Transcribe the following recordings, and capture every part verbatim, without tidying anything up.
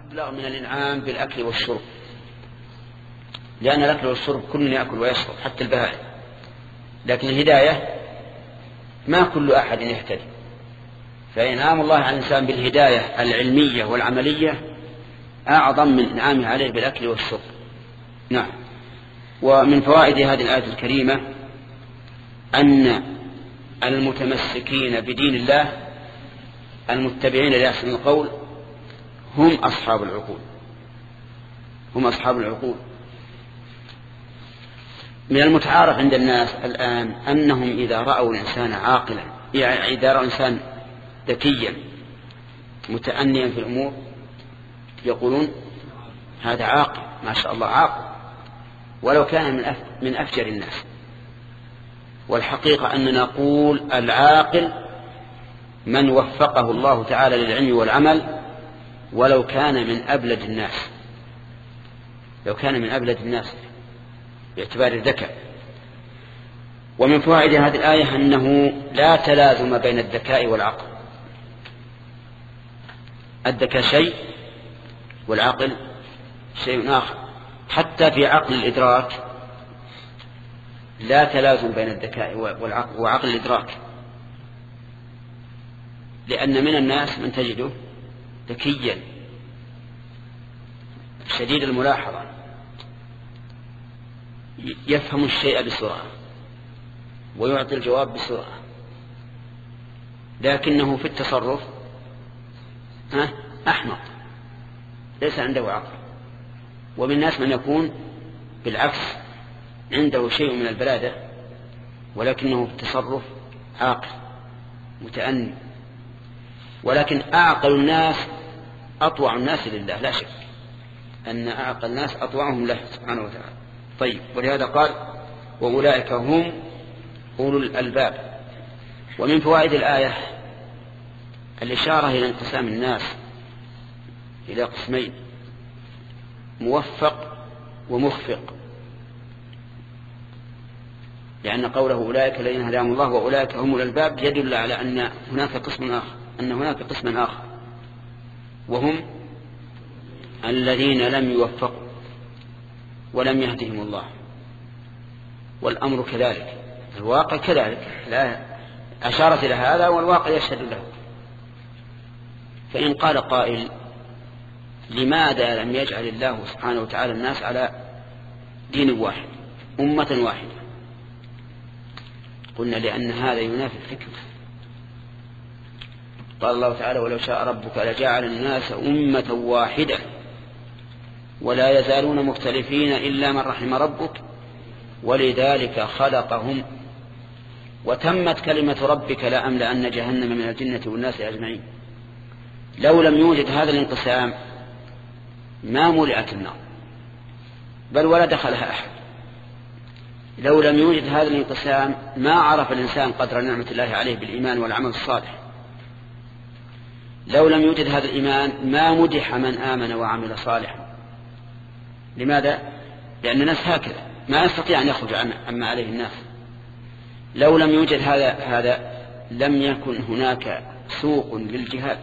أبلغ من الإنعام بالأكل والشرب، لأن الأكل والشرب كل يأكل ويشرب حتى البهائم، لكن الهداية ما كل أحد يهتدي، فإنعام الله على الإنسان بالهداية العلمية والعملية أعظم من إنعامه عليه بالأكل والشرب. نعم. ومن فوائد هذه الآية الكريمة أن المتمسكين بدين الله المتبعين لأحسن القول هم أصحاب العقول، هم أصحاب العقول. من المتعارف عند الناس الآن أنهم إذا رأوا الإنسان عاقلا، يعني إذا رأوا الإنسان ذكيا متأنيا في الأمور يقولون هذا عاقل، ما شاء الله عاقل، ولو كان من أفجر الناس. والحقيقة أننا نقول العاقل من وفقه الله تعالى للعلم والعمل ولو كان من أبلد الناس، لو كان من أبلد الناس باعتبار الذكاء. ومن فوائد هذه الآية أنه لا تلازم بين الذكاء والعقل، الذكاء شيء والعقل شيء آخر. حتى في عقل الإدراك لا تلازم بين الذكاء والعقل وعقل الإدراك، لأن من الناس من تجده ذكيا شديد الملاحظة يفهم الشيء بسرعة ويعطي الجواب بسرعة، لكنه في التصرف أحمق ليس عنده عقل. ومن الناس من يكون بالعكس عنده شيء من البلادة ولكنه في التصرف عاقل متأني. ولكن أعقل الناس أطوع الناس لله، لا شك أن أعقل الناس أطوعهم له سبحانه وتعالى. طيب، ولهذا قال وأولئك هم أولو الألباب. ومن فوائد الآية الإشارة إلى انقسام الناس إلى قسمين، موفق ومخفق، لأن قوله أولئك الذين هداهم الله وأولئك هم أولو الألباب يدل على أن هناك قسم آخر، أن هناك قسما آخر وهم الذين لم يوفقوا ولم يهدهم الله. والأمر كذلك، الواقع كذلك، لا أشارت إلى هذا والواقع يشهد له. فإن قال قائل لماذا لم يجعل الله سبحانه وتعالى الناس على دين واحد أمة واحدة؟ قلنا لأن هذا ينافي الحكمة. قال الله تعالى ولو شاء ربك لجعل الناس أمة واحدة ولا يزالون مختلفين إلا من رحم ربك ولذلك خلقهم وتمت كلمة ربك لأملأن جهنم من الجنة والناس أجمعين. لو لم يوجد هذا الانقسام ما ملئت النار بل ولا دخلها أحد. لو لم يوجد هذا الانقسام ما عرف الإنسان قدر نعمة الله عليه بالإيمان والعمل الصالح. لو لم يوجد هذا الإيمان ما مدح من آمن وعمل صالحا. لماذا؟ لأن الناس هكذا ما يستطيع أن يخرج عما عليه الناس. لو لم يوجد هذا هذا لم يكن هناك سوق للجهاد،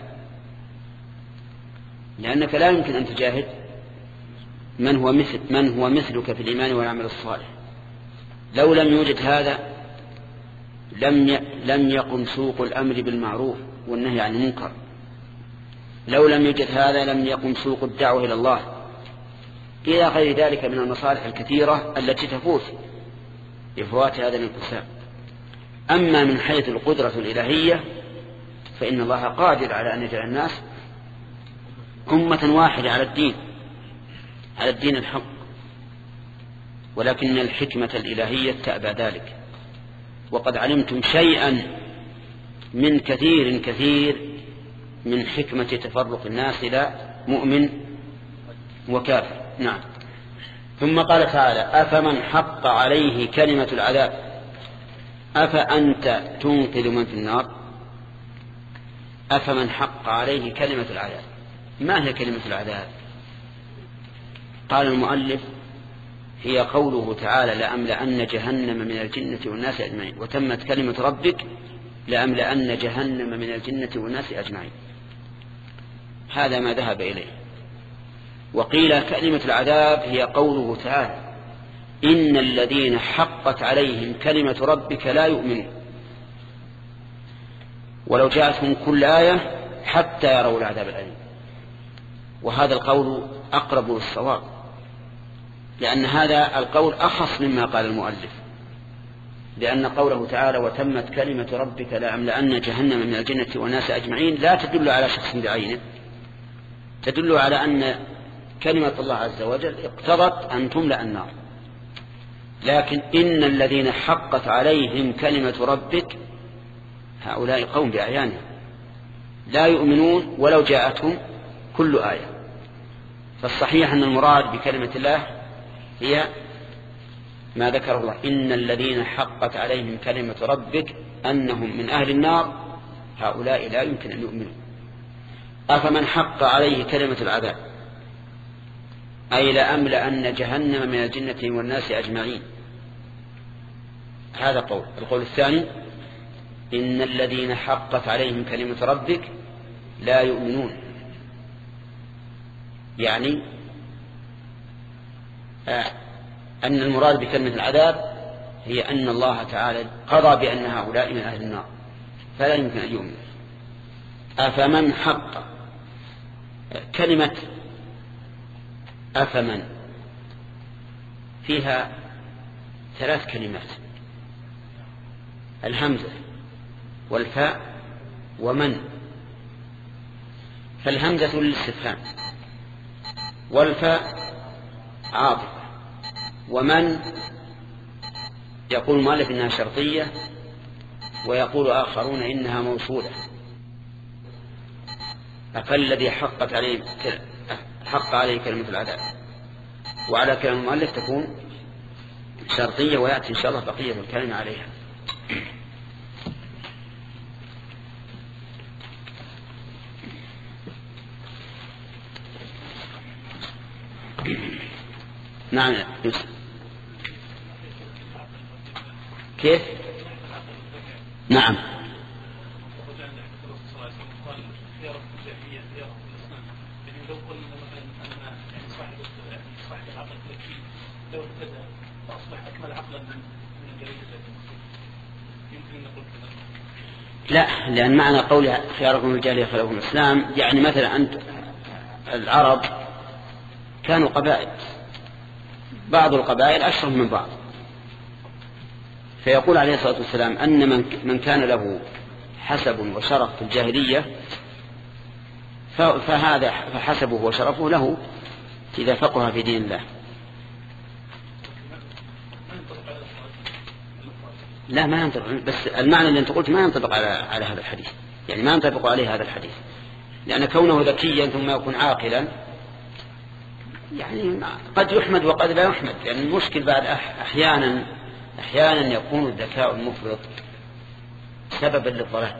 لأنك لا يمكن أن تجاهد من هو مثل من هو مثلك في الإيمان والعمل الصالح. لو لم يوجد هذا لم ي... لم يقم سوق الأمر بالمعروف والنهي عن المنكر. لو لم يوجد هذا لم يقم سوق الدعوة إلى الله إلى غير ذلك من المصالح الكثيرة التي تفوت بفوات هذا الانقسام. أما من حيث القدرة الإلهية فإن الله قادر على أن يجعل الناس أمة واحدة على الدين على الدين الحق، ولكن الحكمة الإلهية تأبى ذلك. وقد علمتم شيئا من كثير كثير من حكمة تفرق الناس إلى مؤمن وكافر. نعم. ثم قال تعالى أفمن حق عليه كلمة العذاب أفأنت تنقذ من في النار. أفمن حق عليه كلمة العذاب، ما هي كلمة العذاب؟ قال المؤلف هي قوله تعالى لأملأن جهنم من الجنة والناس أجمعين وتمت كلمة ربك لأملأن جهنم من الجنة والناس أجمعين. هذا ما ذهب إليه وقيل كلمة العذاب هي قوله تعالى إن الذين حقت عليهم كلمة ربك لا يؤمنون ولو جاءتهم كل آية حتى يروا العذاب الأليم. وهذا القول أقرب للصواب، لأن هذا القول أخص مما قال المؤلف، لأن قوله تعالى وتمت كلمة ربك لأملأن جهنم من الجنة والناس أجمعين لا تدل على شخص بعينه، تدل على أن كلمة الله عز وجل اقتضت أن تملأ النار. لكن إن الذين حقت عليهم كلمة ربك هؤلاء قوم بأعيانهم لا يؤمنون ولو جاءتهم كل آية. فالصحيح أن المراد بكلمة الله هي ما ذكره الله إن الذين حقت عليهم كلمة ربك أنهم من أهل النار هؤلاء لا يمكن أن يؤمنوا. أفمن حق عليه كلمة العذاب أي لأملأن جهنم من الجنة والناس أجمعين. هذا قول. القول الثاني إن الذين حقت عليهم كلمة ربك لا يؤمنون، يعني آه أن المراد بكلمة العذاب هي أن الله تعالى قضى بأن هؤلاء من أهل النار فلا يمكن أن يؤمن. أفمن حق كلمة أفمن فيها ثلاث كلمات الهمزة والفاء ومن، فالهمزة للاستفهام والفاء عاطفة ومن يقول مالك إنها شرطية ويقول آخرون إنها موصولة. فالذي حقت عليه حق عليه كلمة العذاب وعلى كلام المؤلف تكون شرطية ويأتي إن شاء الله بقية الكلمة عليها. نعم يوسف كيف؟ نعم لا، لأن معنى قول خياركم الجاهلية خيركم الإسلام يعني مثلا أنت العرب كانوا قبائل، بعض القبائل أشرف من بعض، فيقول عليه الصلاة والسلام أن من كان له حسب وشرف في الجاهلية فهذا فحسبه وشرفه له إذا فقه في دين الله. لا ما ينطبق، بس المعنى اللي انت قلت ما ينطبق على على هذا الحديث، يعني ما ينطبق عليه هذا الحديث، لأن كونه ذكيا ثم يكون عاقلا يعني قد يحمد وقد لا يحمد، لأن يعني المشكل بعد أحيانا أحيانا يكون الذكاء المفرط سببا للضلال،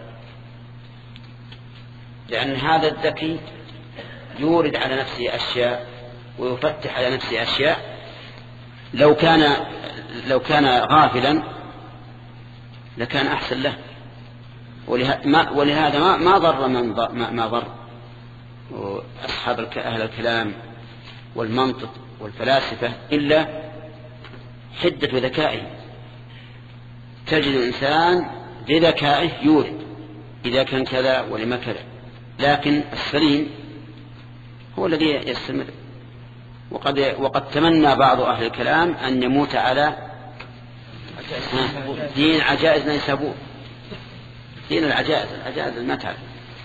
لأن هذا الذكي يورد على نفسه أشياء ويفتح على نفسه أشياء لو كان لو كان غافلا لكان أحسن له. ولهذا ما ما ضر من ما ضر أصحاب أهل الكلام والمنطق والفلاسفة إلا حدة ذكائه. تجد الإنسان لذكائه يورد إذا كان كذا ولما كذا، لكن السليم هو الذي يستمر. وقد وقد تمنى بعض أهل الكلام أن يموت على دين عجائز نيسابور، دين العجائز العجائز المتعب.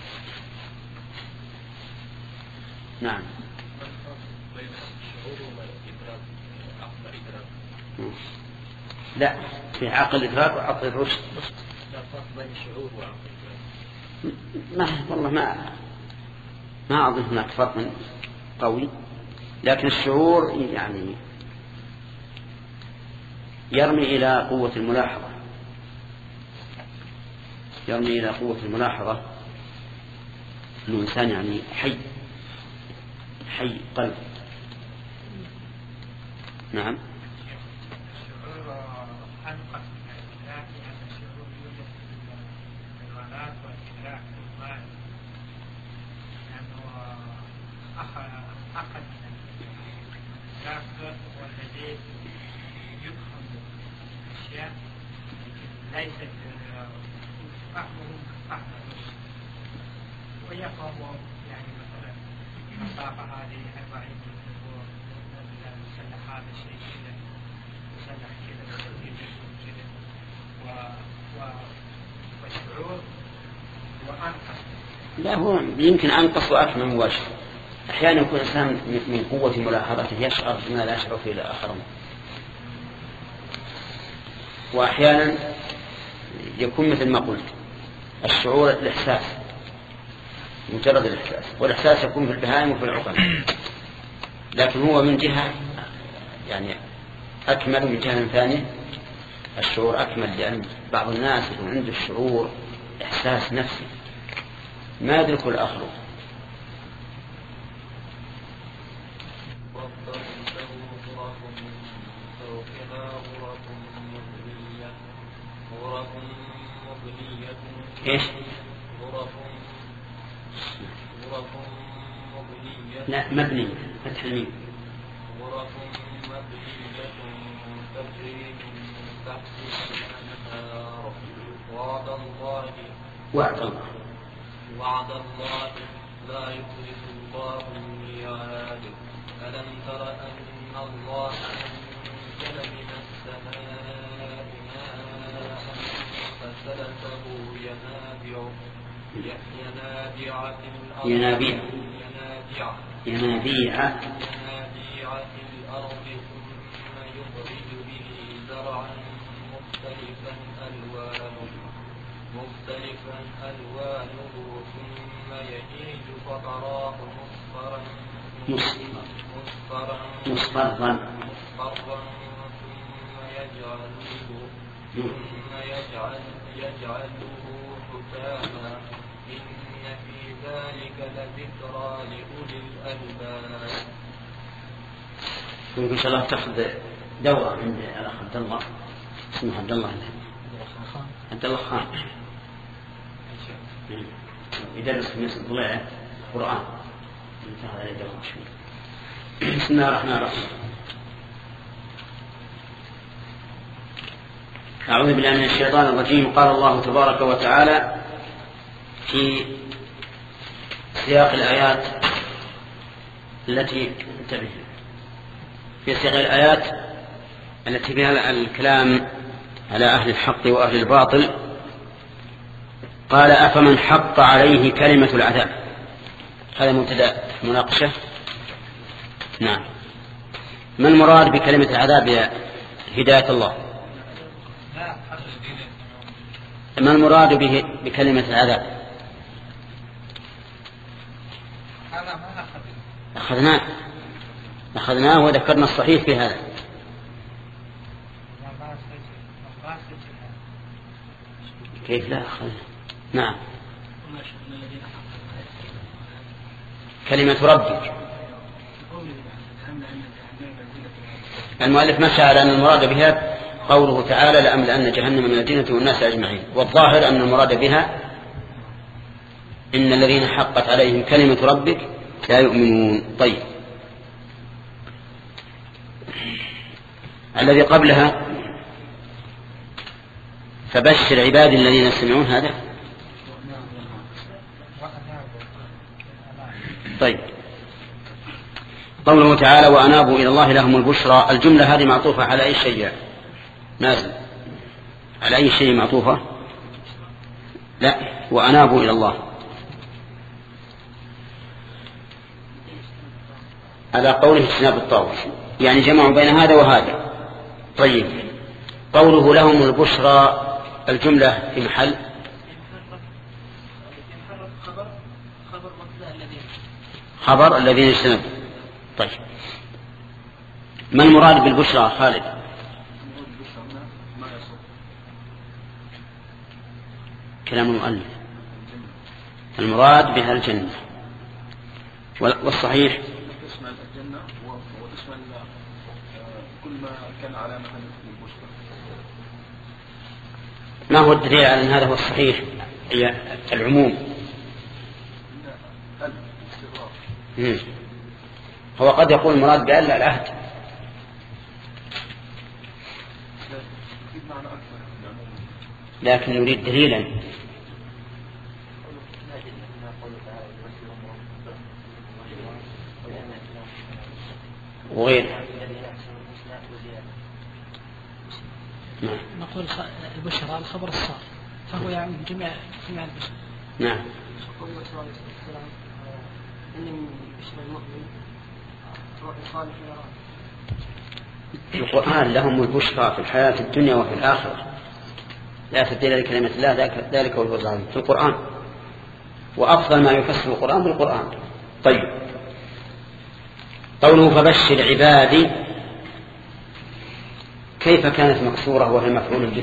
نعم لا، في عقل الإدراك وعقل الرشد. ما والله ما ما أظن هناك فرق قوي، لكن الشعور يعني يرمي إلى قوة الملاحظة، يرمي إلى قوة الملاحظة. الإنسان يعني حي حي قلب. نعم المتنافق والذي يفهم أشياء ليست فهمهم فهمه ويفهم يعني مثلا مسافة هذه أربعين متر مسلح هذا الشيء كذا مسلح كذا كذا والشعور وأنقص. لا هو يمكن أنقص وأكثر من وجه. أحيانا يكون الإنسان من قوة ملاحظته يشعر بما لا يشعر فيه الآخرون، وأحيانا يكون مثل ما قلت الشعور الإحساس مجرد الإحساس، والإحساس يكون في البهائم وفي العقل، لكن هو من جهة يعني أكمل، من جهة ثانية الشعور أكمل، لأن بعض الناس يكون عنده الشعور إحساس نفسي ما يدرك الآخرون. ايش؟ لا مبنية فتح الميم. غرف مبنية تجري من تحتها الأنهار وعد الله وعد الله وعد الله لا يخلف الله الميعاد. ألم تر أن الله أنزل من السماء ماء فسلكه ينابيع ينابيع في الأرض ينابيع ينابيع ينابيع ينابيع في الأرض ثم يخرج به زرعا مختلفا ألوانه مختلفا ألوانه ثم يهيج فتراه مصفرا مصفرا مصفرا مصفرا ثم يجعله ثم يجعل يجعله حكاما إن في ذلك لذكرى لأولي الألباب. إن شاء الله تأخذ دورة عند الأخ عبد الله اسمه عبد الله عبد الله خان يدرس في مصر ضليعة القرآن. بسم الله الرحمن الرحيم. أعوذ بالله من الشيطان الرجيم. قال الله تبارك وتعالى في سياق الآيات التي انتبه في سياق الآيات التي فيها الكلام على أهل الحق وأهل الباطل. قال أفمن حق عليه كلمة العذاب. هذا مبتدأ مناقشة. نعم. ما المراد بكلمة العذاب يا هداية الله؟ ما المراد به بكلمة العذاب؟ أخذناه أخذناه وذكرنا الصحيح في هذا. كيف لا أخذنا؟ نعم. كلمة ربك. المؤلف مشى على أن المراد بها قوله تعالى لأملأن جهنم من الجنة والناس أجمعين، والظاهر أن المراد بها إن الذين حقت عليهم كلمة ربك لا يؤمنون. طيب الذي قبلها فبشر عبادي الذين يستمعون هذا. طيب قوله تعالى وأنابوا إلى الله لهم البشرى. الجملة هذه معطوفة على أي شيء؟ نازل على أي شيء معطوفة؟ لا، وأنابوا إلى الله على قوله اجتناب الطاغوت، يعني جمعوا بين هذا وهذا. طيب قوله لهم البشرى الجملة في محل خبر الذين اجتنبوا. طيب ما المراد بالبشرى خالد؟ كلام المؤلف المراد بها الجنة، والصحيح اسم الجنة واسم كل ما كان على محل البشرى. ما هو الدليل على أن هذا هو الصحيح؟ هي العموم. هو قد يقول المراد بأن العهد لكن نريد دليلا. وغير نقول البشرى الخبر الصار فهو يعني جميع جميع البشر. نعم. القرآن لهم البشرى في الحياة الدنيا وفي الآخرة، لا تبديل لكلمة الله، ذلك هو الفوز العظيم في القرآن، وأفضل ما يفسر القرآن بالقرآن. طيب، قوله فبشر عبادي كيف كانت مكسورة وهي مفعول به؟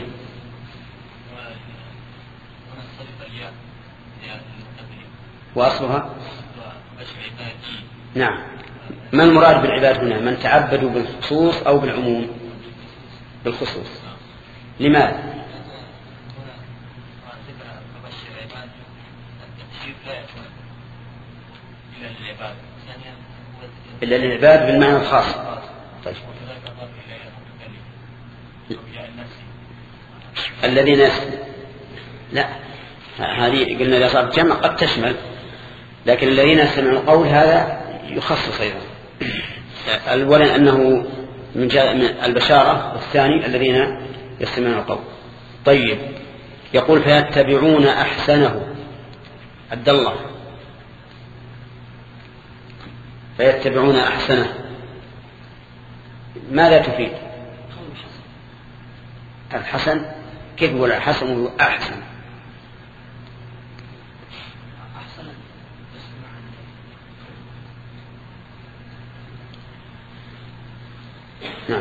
وأصلها نعم. ما المراد بالعباد هنا؟ من تعبدوا بالخصوص أو بالعموم؟ بالخصوص. لماذا؟ إلا للعباد بالمعنى الخاص. طيب. الذين يسمعون، لا هذه قلنا إذا صارت جمع قد تشمل، لكن الذين يسمعون القول هذا يخصص أيضا. الأول أنه من البشارة، والثاني الذين يسمعون القول. طيب، يقول فيتبعون أحسنه. عبد الله، فيتبعون أحسنه ماذا تفيد؟ الحسن كيف يقول الحسن أحسن؟ نعم.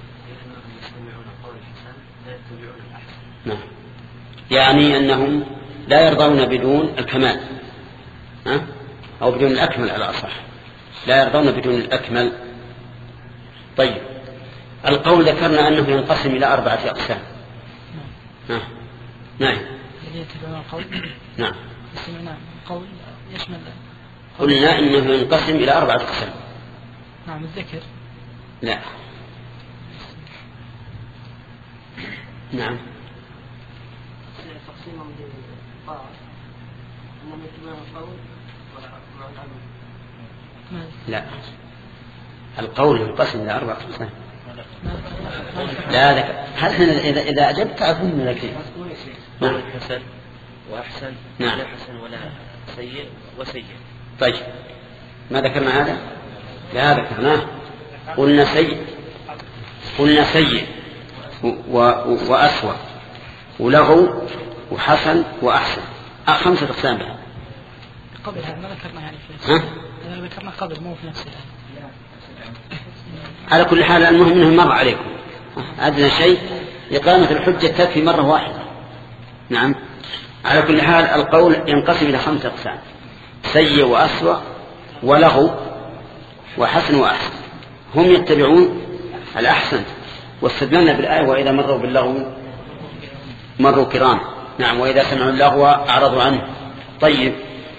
نعم، يعني أنهم لا يرضون بدون الكمال، ها؟ أو بدون الأكمل على الأصح، لا يرضون بدون الأكمل. طيب، القول ذكرنا أنه ينقسم إلى أربعة أقسام. نعم. نعم. نعم. قول يشمل. قلنا إنه ينقسم إلى أربعة أقسام. نعم. الذكر. لا. نعم. تقسيمهم للطاعة أنهم يتبعون القول ولا العمل؟ لا، القول ينقسم إلى أربعة أقسام. لا ذكر. هل إذا إذا أجبت تعرفون لك؟ نعم. حسن وأحسن. نعم. لا حسن ولا سيء وسيء. طيب، ما ذكرنا هذا؟ لا ذكرناه. قلنا سيء، قلنا سيء وأسوأ ولغو وحسن وأحسن، خمسة أقسام بها. قبل هذا ما ذكرنا يعني في ها؟ هذا ذكرنا قبل مو في نفس الآن. على كل حال المهم أنه مر عليكم، أدنى شيء إقامة الحجة تكفي مرة واحدة. نعم. على كل حال القول ينقسم إلى خمسة أقسام: سيء وأسوأ ولغو وحسن وأحسن. هم يتبعون الأحسن، واستدلنا بالآية وإذا مروا باللغو مروا كرام. نعم. وإذا سمعوا اللغو أعرضوا عنه. طيب،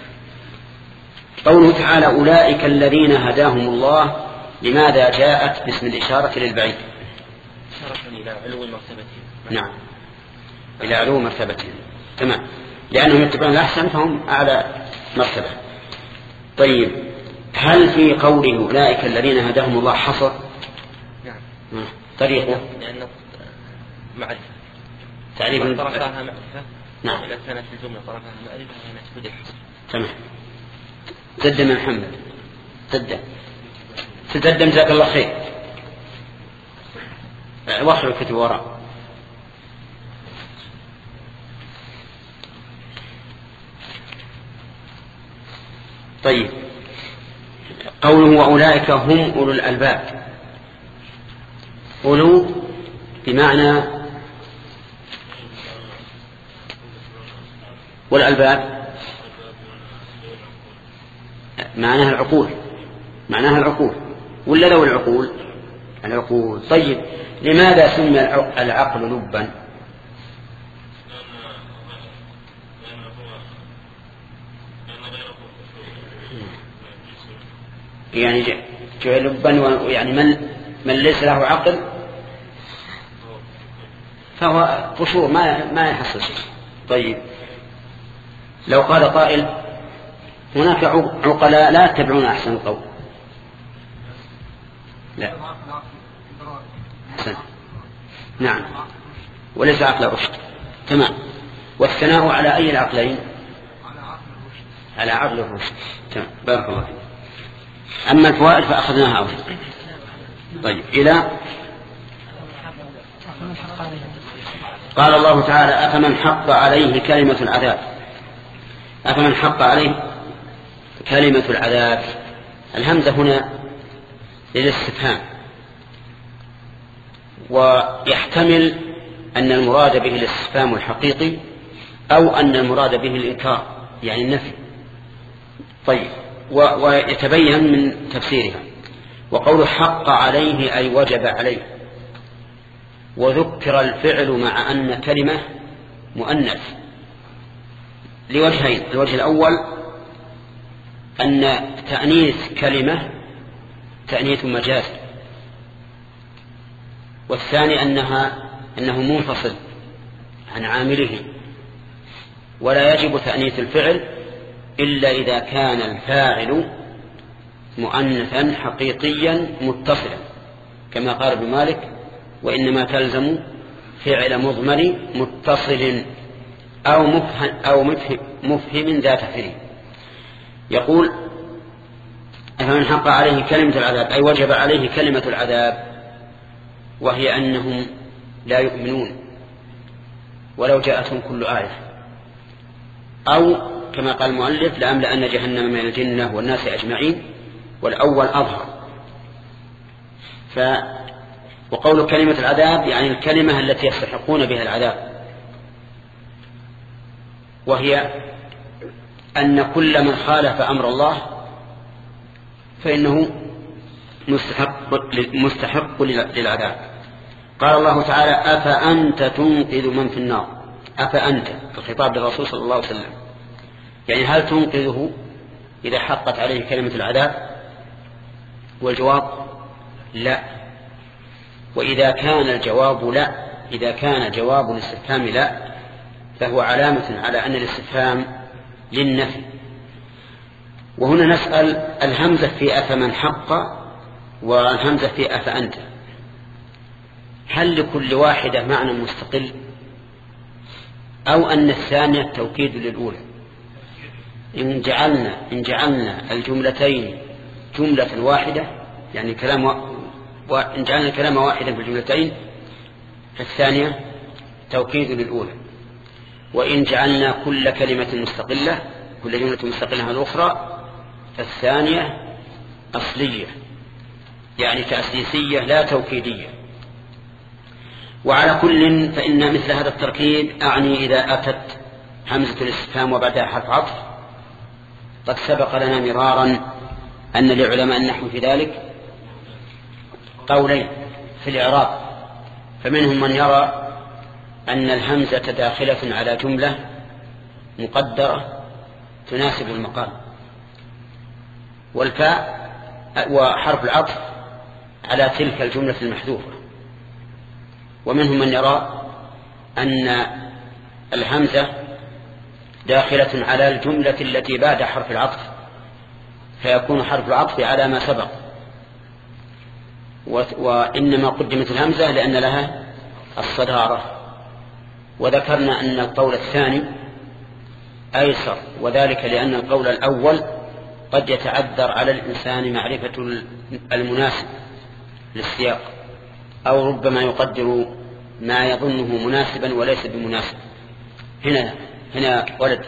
قوله تعالى أولئك الذين هداهم الله، لماذا جاءت باسم الإشارة للبعيد؟ إشارة إلى علو مرتبتهم. نعم، إلى علو مرتبتهم. تمام، لأنهم يتبعون الأحسن فهم أعلى مرتبة. طيب، هل في قوله أولئك الذين هداهم الله حصر؟ نعم. طريقه لأنه معرفة، تعريف طرفها معرفة. نعم. إذا كانت الجملة طرفها معرفة هنا تفيد الحصر. تمام. تقدم يا محمد، تقدم تقدم جزاك الله خير. وخر الكتب وراء. طيب، قوله وأولئك هم أولو الألباب. أولو بمعنى والألباب معناها العقول، معناها العقول ولا لو العقول؟ العقول. طيب، لماذا سمي العقل لبا؟ يعني جاء لبا، يعني من من ليس له عقل فهو قشور ما ما يحصل شيء. طيب لو قال قائل هناك عقلاء لا يتبعون أحسن القول. لا أحسن. نعم وليس عقل رشد. تمام. والثناء على أي العقلين؟ على عقل الرشد. تمام. بارك الله فيك. أما الفوائد فأخذناها أولا. طيب إلى قال الله تعالى أفمن حق عليه كلمة العذاب أفمن حق عليه كلمة العذاب. الهمزة هنا للاستفهام، ويحتمل أن المراد به الاستفهام الحقيقي أو أن المراد به الإنكار يعني النفي. طيب ويتبين من تفسيرها. وقول حق عليه أي وجب عليه، وذكر الفعل مع أن كلمة مؤنث لوجهين. الوجه الأول أن تأنيث كلمة تأنيث مجازي، والثاني أنها أنه منفصل عن عامله، ولا يجب تأنيث الفعل إلا إذا كان الفاعل مؤنثا حقيقيا متصلا، كما قال ابن مالك وإنما تلزم فعل مضمر متصل أو مفهم, أو مفهم, مفهم ذات فعل. يقول أفمن حق عليه كلمة العذاب أي وجب عليه كلمة العذاب، وهي أنهم لا يؤمنون ولو جاءتهم كل آية، أو كما قال المؤلف لأملأن جهنم من الجنة والناس أجمعين، والأول أظهر. ف وقول كلمة العذاب يعني الكلمة التي يستحقون بها العذاب، وهي أن كل من خالف أمر الله فإنه مستحق, مستحق للعذاب. قال الله تعالى أفأنت تنقذ من في النار. أفأنت الخطاب للرسول صلى الله عليه وسلم، يعني هل تنقذه إذا حقت عليه كلمة العذاب؟ والجواب لا. وإذا كان الجواب لا إذا كان جواب الاستفهام لا فهو علامة على أن الاستفهام للنفي. وهنا نسأل الهمزة في أفمن حق والهمزة في أفأنت، هل لكل واحدة معنى مستقل أو أن الثانية توكيد للأولى؟ إن جعلنا, إن جعلنا الجملتين جملة واحدة يعني كلام و... وإن جعلنا الكلام واحدا في الجملتين فالثانية توكيد للأولى. وإن جعلنا كل كلمة مستقلة كل جملة مستقلة الأخرى فالثانية أصلية يعني تأسيسية لا توكيدية. وعلى كل فإن مثل هذا التركيب أعني إذا أتت همزة الاستفهام وبعدها حرف عطف. قد سبق لنا مرارا أن لعلماء النحو في ذلك قولين في الإعراب، فمنهم من يرى أن الهمزة داخلة على جملة مقدرة تناسب المقام، والفاء وحرف العطف على تلك الجملة المحذوفة. ومنهم من يرى أن الهمزة داخلة على الجملة التي بعد حرف العطف، فيكون حرف العطف على ما سبق، وإنما قدمت الهمزة لأن لها الصدارة. وذكرنا أن القول الثاني أيسر، وذلك لأن القول الأول قد يتعذر على الإنسان معرفة المناسب للسياق، أو ربما يقدر ما يظنه مناسبا وليس بمناسب. هنا هنا ولد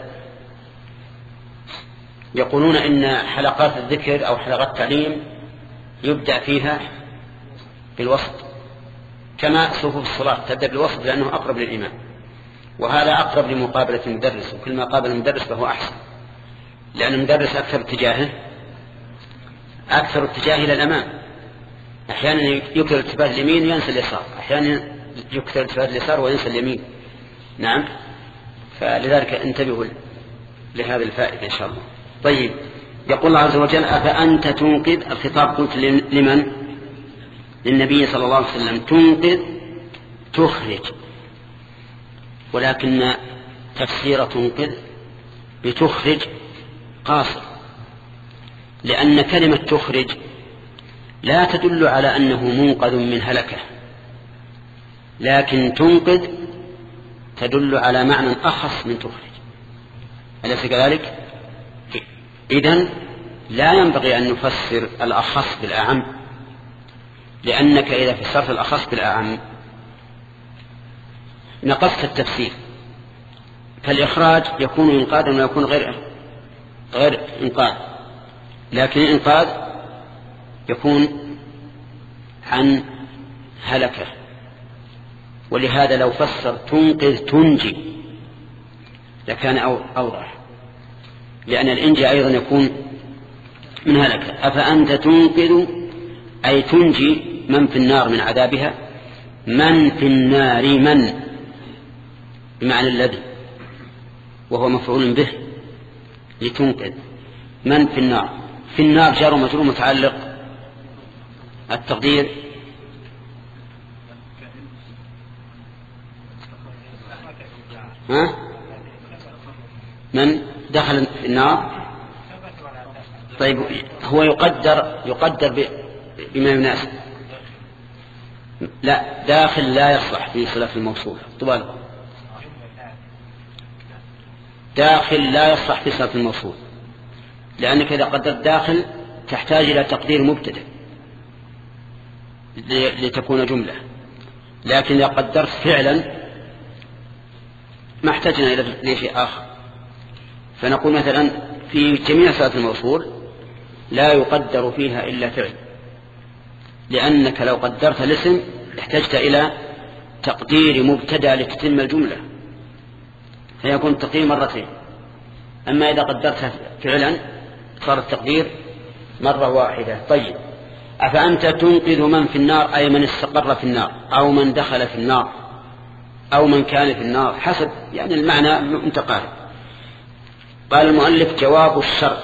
يقولون إن حلقات الذكر أو حلقات التعليم يبدأ فيها بالوسط، كما صفوف الصلاة تبدأ بالوسط لأنه أقرب للإمام، وهذا أقرب لمقابلة المدرس، وكل ما قابل المدرس فهو أحسن، لأن المدرس أكثر اتجاهه أكثر اتجاه إلى الأمام. أحيانا يكثر التفات اليمين وينسى اليسار، أحيانا يكثر التفات اليسار وينسى اليمين. نعم، فلذلك انتبهوا لهذه الفائدة إن شاء الله. طيب، يقول الله عز وجل أفأنت تنقذ. الخطاب قلت لمن؟ للنبي صلى الله عليه وسلم. تنقذ تخرج، ولكن تفسير تنقذ بتخرج قاصر، لأن كلمة تخرج لا تدل على أنه منقذ من هلكة، لكن تنقذ تدل على معنى أخص من تخرج، أليس كذلك؟ إذن لا ينبغي أن نفسر الأخص بالأعم، لأنك إذا فسرت الأخص بالأعم نقصت التفسير، فالإخراج يكون إنقاذا ويكون غير غير إنقاذ، لكن الإنقاذ يكون عن هلكة. ولهذا لو فسر تنقذ تنجي لكان أوضح، لأن الإنجاء أيضا يكون من هلكة. أفأنت تنقذ أي تنجي من في النار من عذابها، من في النار من بمعنى الذي، وهو مفعول به لتنقذ من في النار. في النار جار ومجرور متعلق التقدير ها؟ من دخل النار. طيب هو يقدر يقدر بما يناسب. لا، داخل لا يصلح في صلة الموصول. طبعا داخل لا يصلح في صلة الموصول، لأنك إذا قدرت داخل تحتاج إلى تقدير مبتدأ لتكون جملة، لكن إذا قدرت فعلا ما احتاجنا إلى شيء آخر. فنقول مثلا في جميع صلة الموصول لا يقدر فيها إلا فعل، لأنك لو قدرت الاسم احتجت إلى تقدير مبتدأ لتتم الجملة، فيكون التقدير مرتين. أما إذا قدرتها فعلا صار التقدير مرة واحدة. طيب أفأنت تنقذ من في النار أي من استقر في النار أو من دخل في النار أو من كان في النار، حسب يعني المعنى متقارب. قال المؤلف جواب الشرط.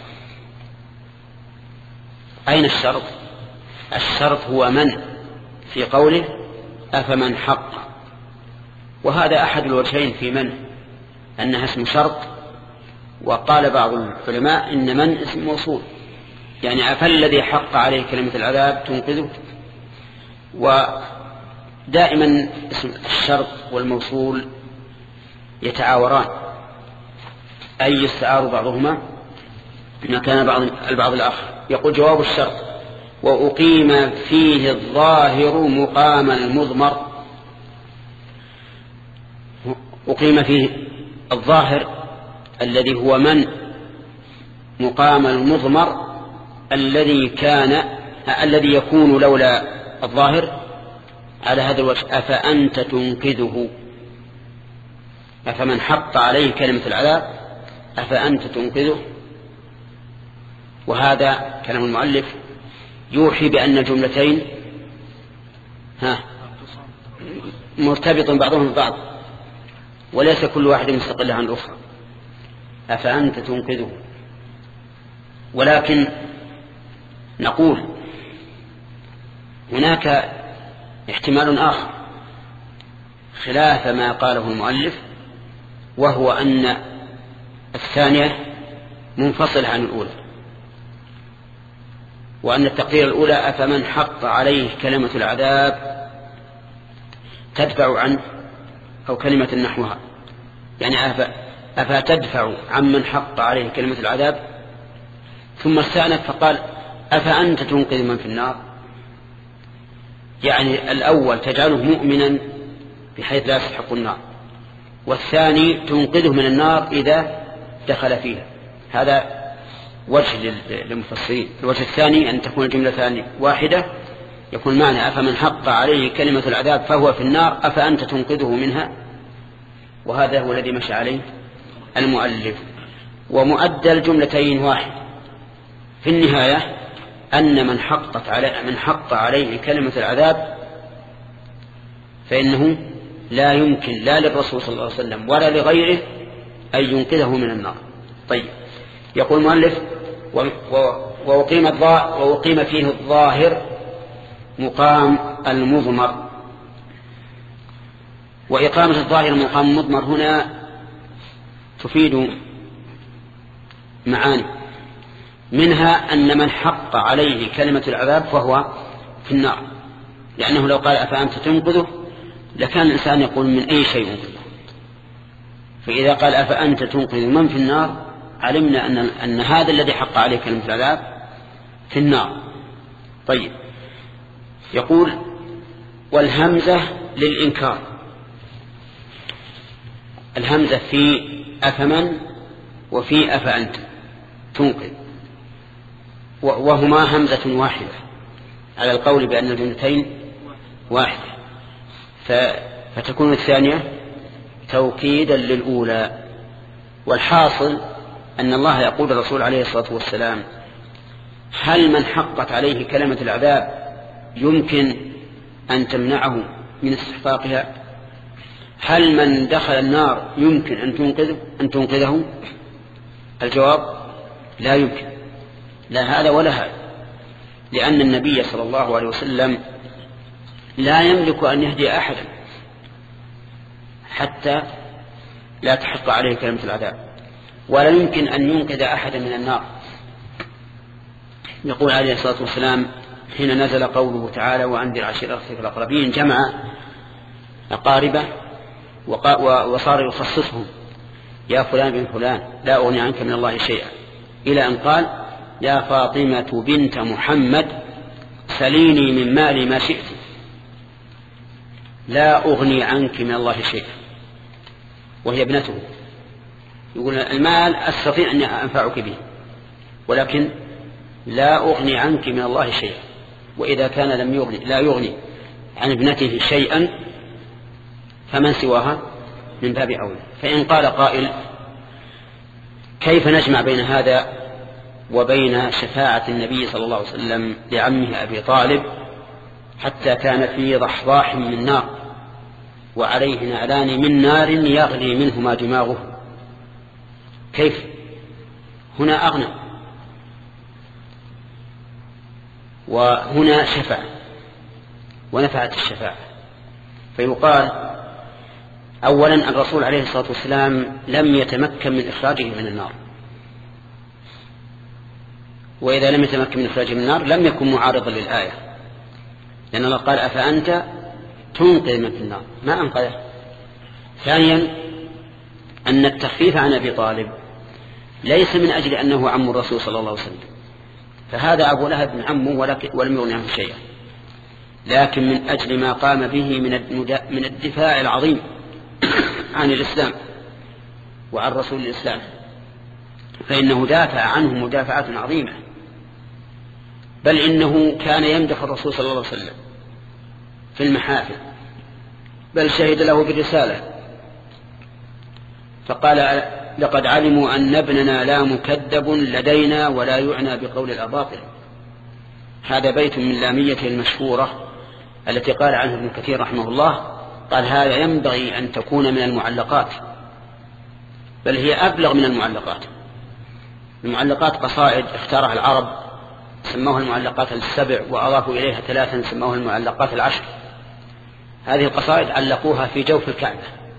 أين الشرط؟ الشرط هو من في قوله أفمن حق، وهذا أحد الوجهين في من أنها اسم شرط، وقال بعض العلماء إن من اسم موصول، يعني أفالذي حق عليه كلمة العذاب تنقذه. ودائما اسم الشرط والموصول يتعاوران، أي يستعار بعضهما مكان بعض البعض الآخر. يقول جواب الشرط وأقيم فيه الظاهر مقام المضمر. أقيم فيه الظاهر الذي هو من مقام المضمر الذي كان الذي يكون لولا الظاهر على هذا الوجه. أفأنت تنقذه، أفمن حق عليه كلمة العذاب أفأنت تنقذه. وهذا كلام المؤلف يوحي بأن الجملتين ها مرتبط بعضهم ببعض، وليس كل واحد مستقل عن الأخرى. أفأنت تنقذه. ولكن نقول هناك احتمال آخر خلاف ما قاله المؤلف، وهو أن الثانية منفصل عن الأولى، وأن التقدير الأولى أفمن حق عليه كلمة العذاب تدفع عنه أو كلمة نحوها، يعني أفا, أفا تدفع عن من حق عليه كلمة العذاب. ثم استأنف فقال أفأنت تنقذ من في النار، يعني الأول تجعله مؤمنا بحيث لا يستحق النار، والثاني تنقذه من النار إذا دخل فيها. هذا وجه للمفسرين. الوجه الثاني أن تكون الجملة ثانية واحدة، يكون معنى أفمن حق عليه كلمة العذاب فهو في النار أفأنت تنقذه منها، وهذا هو الذي مشى عليه المؤلف. ومؤدى الجملتين واحد في النهاية، أن من حقت عليه من حق عليه كلمة العذاب فإنه لا يمكن لا للرسول صلى الله عليه وسلم ولا لغيره أن ينقذه من النار. طيب يقول المؤلف وأقيم وأقيم فيه الظاهر مقام المضمر. وإقامة الظاهر مقام المضمر هنا تفيد معاني، منها أن من حق عليه كلمة العذاب فهو في النار، لأنه لو قال أفأنت تنقذه لكان الإنسان يقول من أي شيء ينقذه، فإذا قال أفأنت تنقذ من في النار علمنا أن, أن هذا الذي حق عليه كلمة العذاب في النار. طيب، يقول والهمزة للإنكار، الهمزة في أفمن وفي أفأنت تنقذ، وهما همزة واحدة على القول بأن الجملتين واحدة، فتكون الثانية توكيدا للأولى. والحاصل أن الله يقول الرسول عليه الصلاة والسلام هل من حقت عليه كلمة العذاب يمكن أن تمنعه من استحقاقها؟ هل من دخل النار يمكن أن تنقذه, أن تنقذه؟ الجواب لا يمكن، لا هذا ولا هذا، لأن النبي صلى الله عليه وسلم لا يملك أن يهدي أحدا حتى لا تحق عليه كلمة العذاب، ولا يمكن أن ينقذ أحدا من النار. يقول عليه الصلاة والسلام حين نزل قوله تعالى وأنذر عشيرتك الأقربين جمع أقاربه وصار يخصصهم يا فلان بن فلان لا أغني عنك من الله شيئا، إلى أن قال يا فاطمة بنت محمد سليني من مالي ما شئت لا أغني عنك من الله شيئا، وهي ابنته. يقول المال أستطيع أن أنفعك به ولكن لا أغني عنك من الله شيئا، وإذا كان لم يغني لا يغني عن ابنته شيئا فمن سواها من باب أولى. فإن قال قائل كيف نجمع بين هذا وبين شفاعة النبي صلى الله عليه وسلم لعمه أبي طالب حتى كان في ضحضاح من نار وعليه نعلان من نار يغلي منهما دماغه، كيف؟ هنا أغنى وهنا شفع ونفعت الشفاعة. فيقال أولا الرسول عليه الصلاة والسلام لم يتمكن من إخراجه من النار، وإذا لم يتمكن من إخراجه من النار لم يكن معارضا للآية، لأن الله قال أفأنت تنقذ من في النار ما أنقذه. ثانيا أن التخفيف عن أبي طالب ليس من أجل أنه عم الرسول صلى الله عليه وسلم، فهذا أبو لهب من عمه ولم يغني عنه شيئا، لكن من أجل ما قام به من الدفاع العظيم عن الإسلام وعن رسول الإسلام، فإنه دافع عنه مدافعة عظيمة، بل إنه كان يمدح الرسول صلى الله عليه وسلم في المحافل، بل شهد له بالرسالة فقال لقد علموا أن ابننا لا مكذب لدينا ولا يعنى بقول الأباطل. هذا بيت من لاميته المشهورة التي قال عنه ابن كثير رحمه الله، قال هذا ينبغي أن تكون من المعلقات، بل هي أبلغ من المعلقات. المعلقات قصائد اختارها العرب سموها المعلقات السبع وأضافوا إليها ثلاثا سموها المعلقات العشر. هذه القصائد علقوها في جوف الكعبة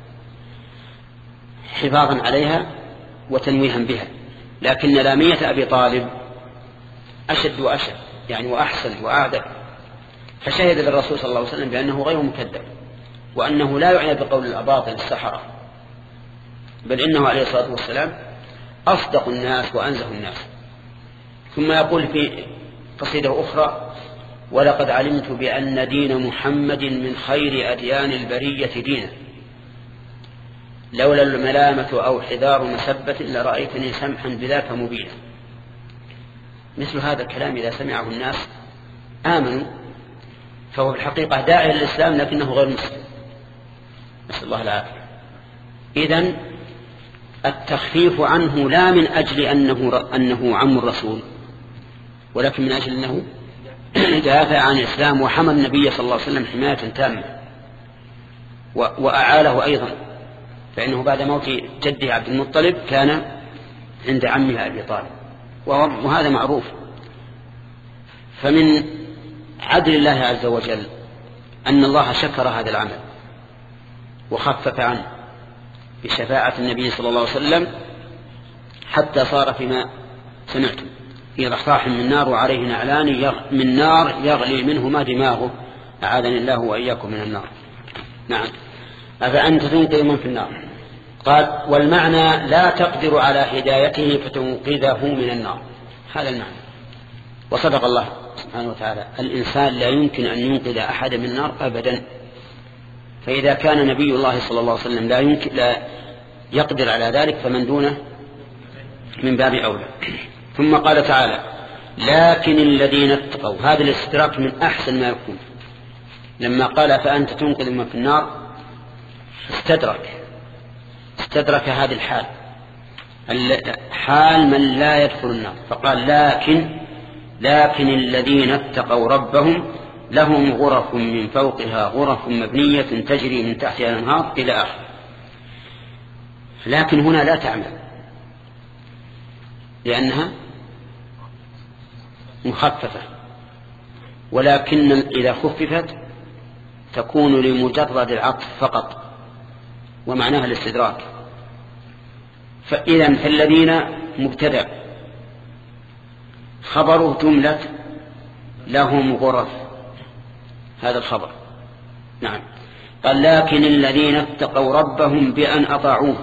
حفاظا عليها وتنويها بها، لكن لامية أبي طالب أشد وأشد يعني وأحسن وأعدل، فشهد للرسول صلى الله عليه وسلم بأنه غير مكذب وأنه لا يعنى بقول الأباطل السحرة، بل إنه عليه الصلاة والسلام أصدق الناس وأنزه الناس. ثم يقول في قصيدة أخرى ولقد علمت بأن دين محمد من خير أديان البرية دينا لولا الملامة أو حذار مسبة لرأيتني سمحا بذاك مبينا. مثل هذا الكلام إذا سمعه الناس آمنوا، فهو في الحقيقة داعي للإسلام لكنه غير مسلم، نسأل الله العافية. إذن التخفيف عنه لا من أجل أنه, أنه عم الرسول، ولكن من أجل أنه دافع عن الإسلام وحمى النبي صلى الله عليه وسلم حماية تامة وأعاله أيضا، فإنه بعد موت جده عبد المطلب كان عند عمه أبي طالب، وهذا معروف. فمن عدل الله عز وجل أن الله شكر هذا العمل وخفف عنه بشفاعة النبي صلى الله عليه وسلم، حتى صار فيما سمعتم في رحراح من نار وعليه نعلان من نار يغلي منهما دماغه، أعاذني الله وإياكم من النار. نعم. أفأنت تنقذ من في النار؟ قال والمعنى لا تقدر على هدايته فتنقذه من النار، هذا المعنى. وصدق الله سبحانه وتعالى، الإنسان لا يمكن أن ينقذ أحد من النار أبدا، فإذا كان نبي الله صلى الله عليه وسلم لا يمكن لا يقدر على ذلك فمن دونه من باب أولى. ثم قال تعالى لكن الذين اتقوا، هذا الاستدراك من أحسن ما يكون. لما قال فأنت تنقذ من في النار استدرك استدرك هذه الحال، حال من لا يدخل النار، فقال لكن لكن الذين اتقوا ربهم لهم غرف من فوقها غرف مبنية تجري من تحتها الأنهار إلى آخر. لكن هنا لا تعمل لأنها مخففة، ولكن إذا خففت تكون لمجرد العطف فقط ومعناها الاستدراك. فإذا فالذين مبتدأ خبره جملة لهم غرف، هذا الخبر. نعم. قال لكن الذين اتقوا ربهم بأن أطاعوه.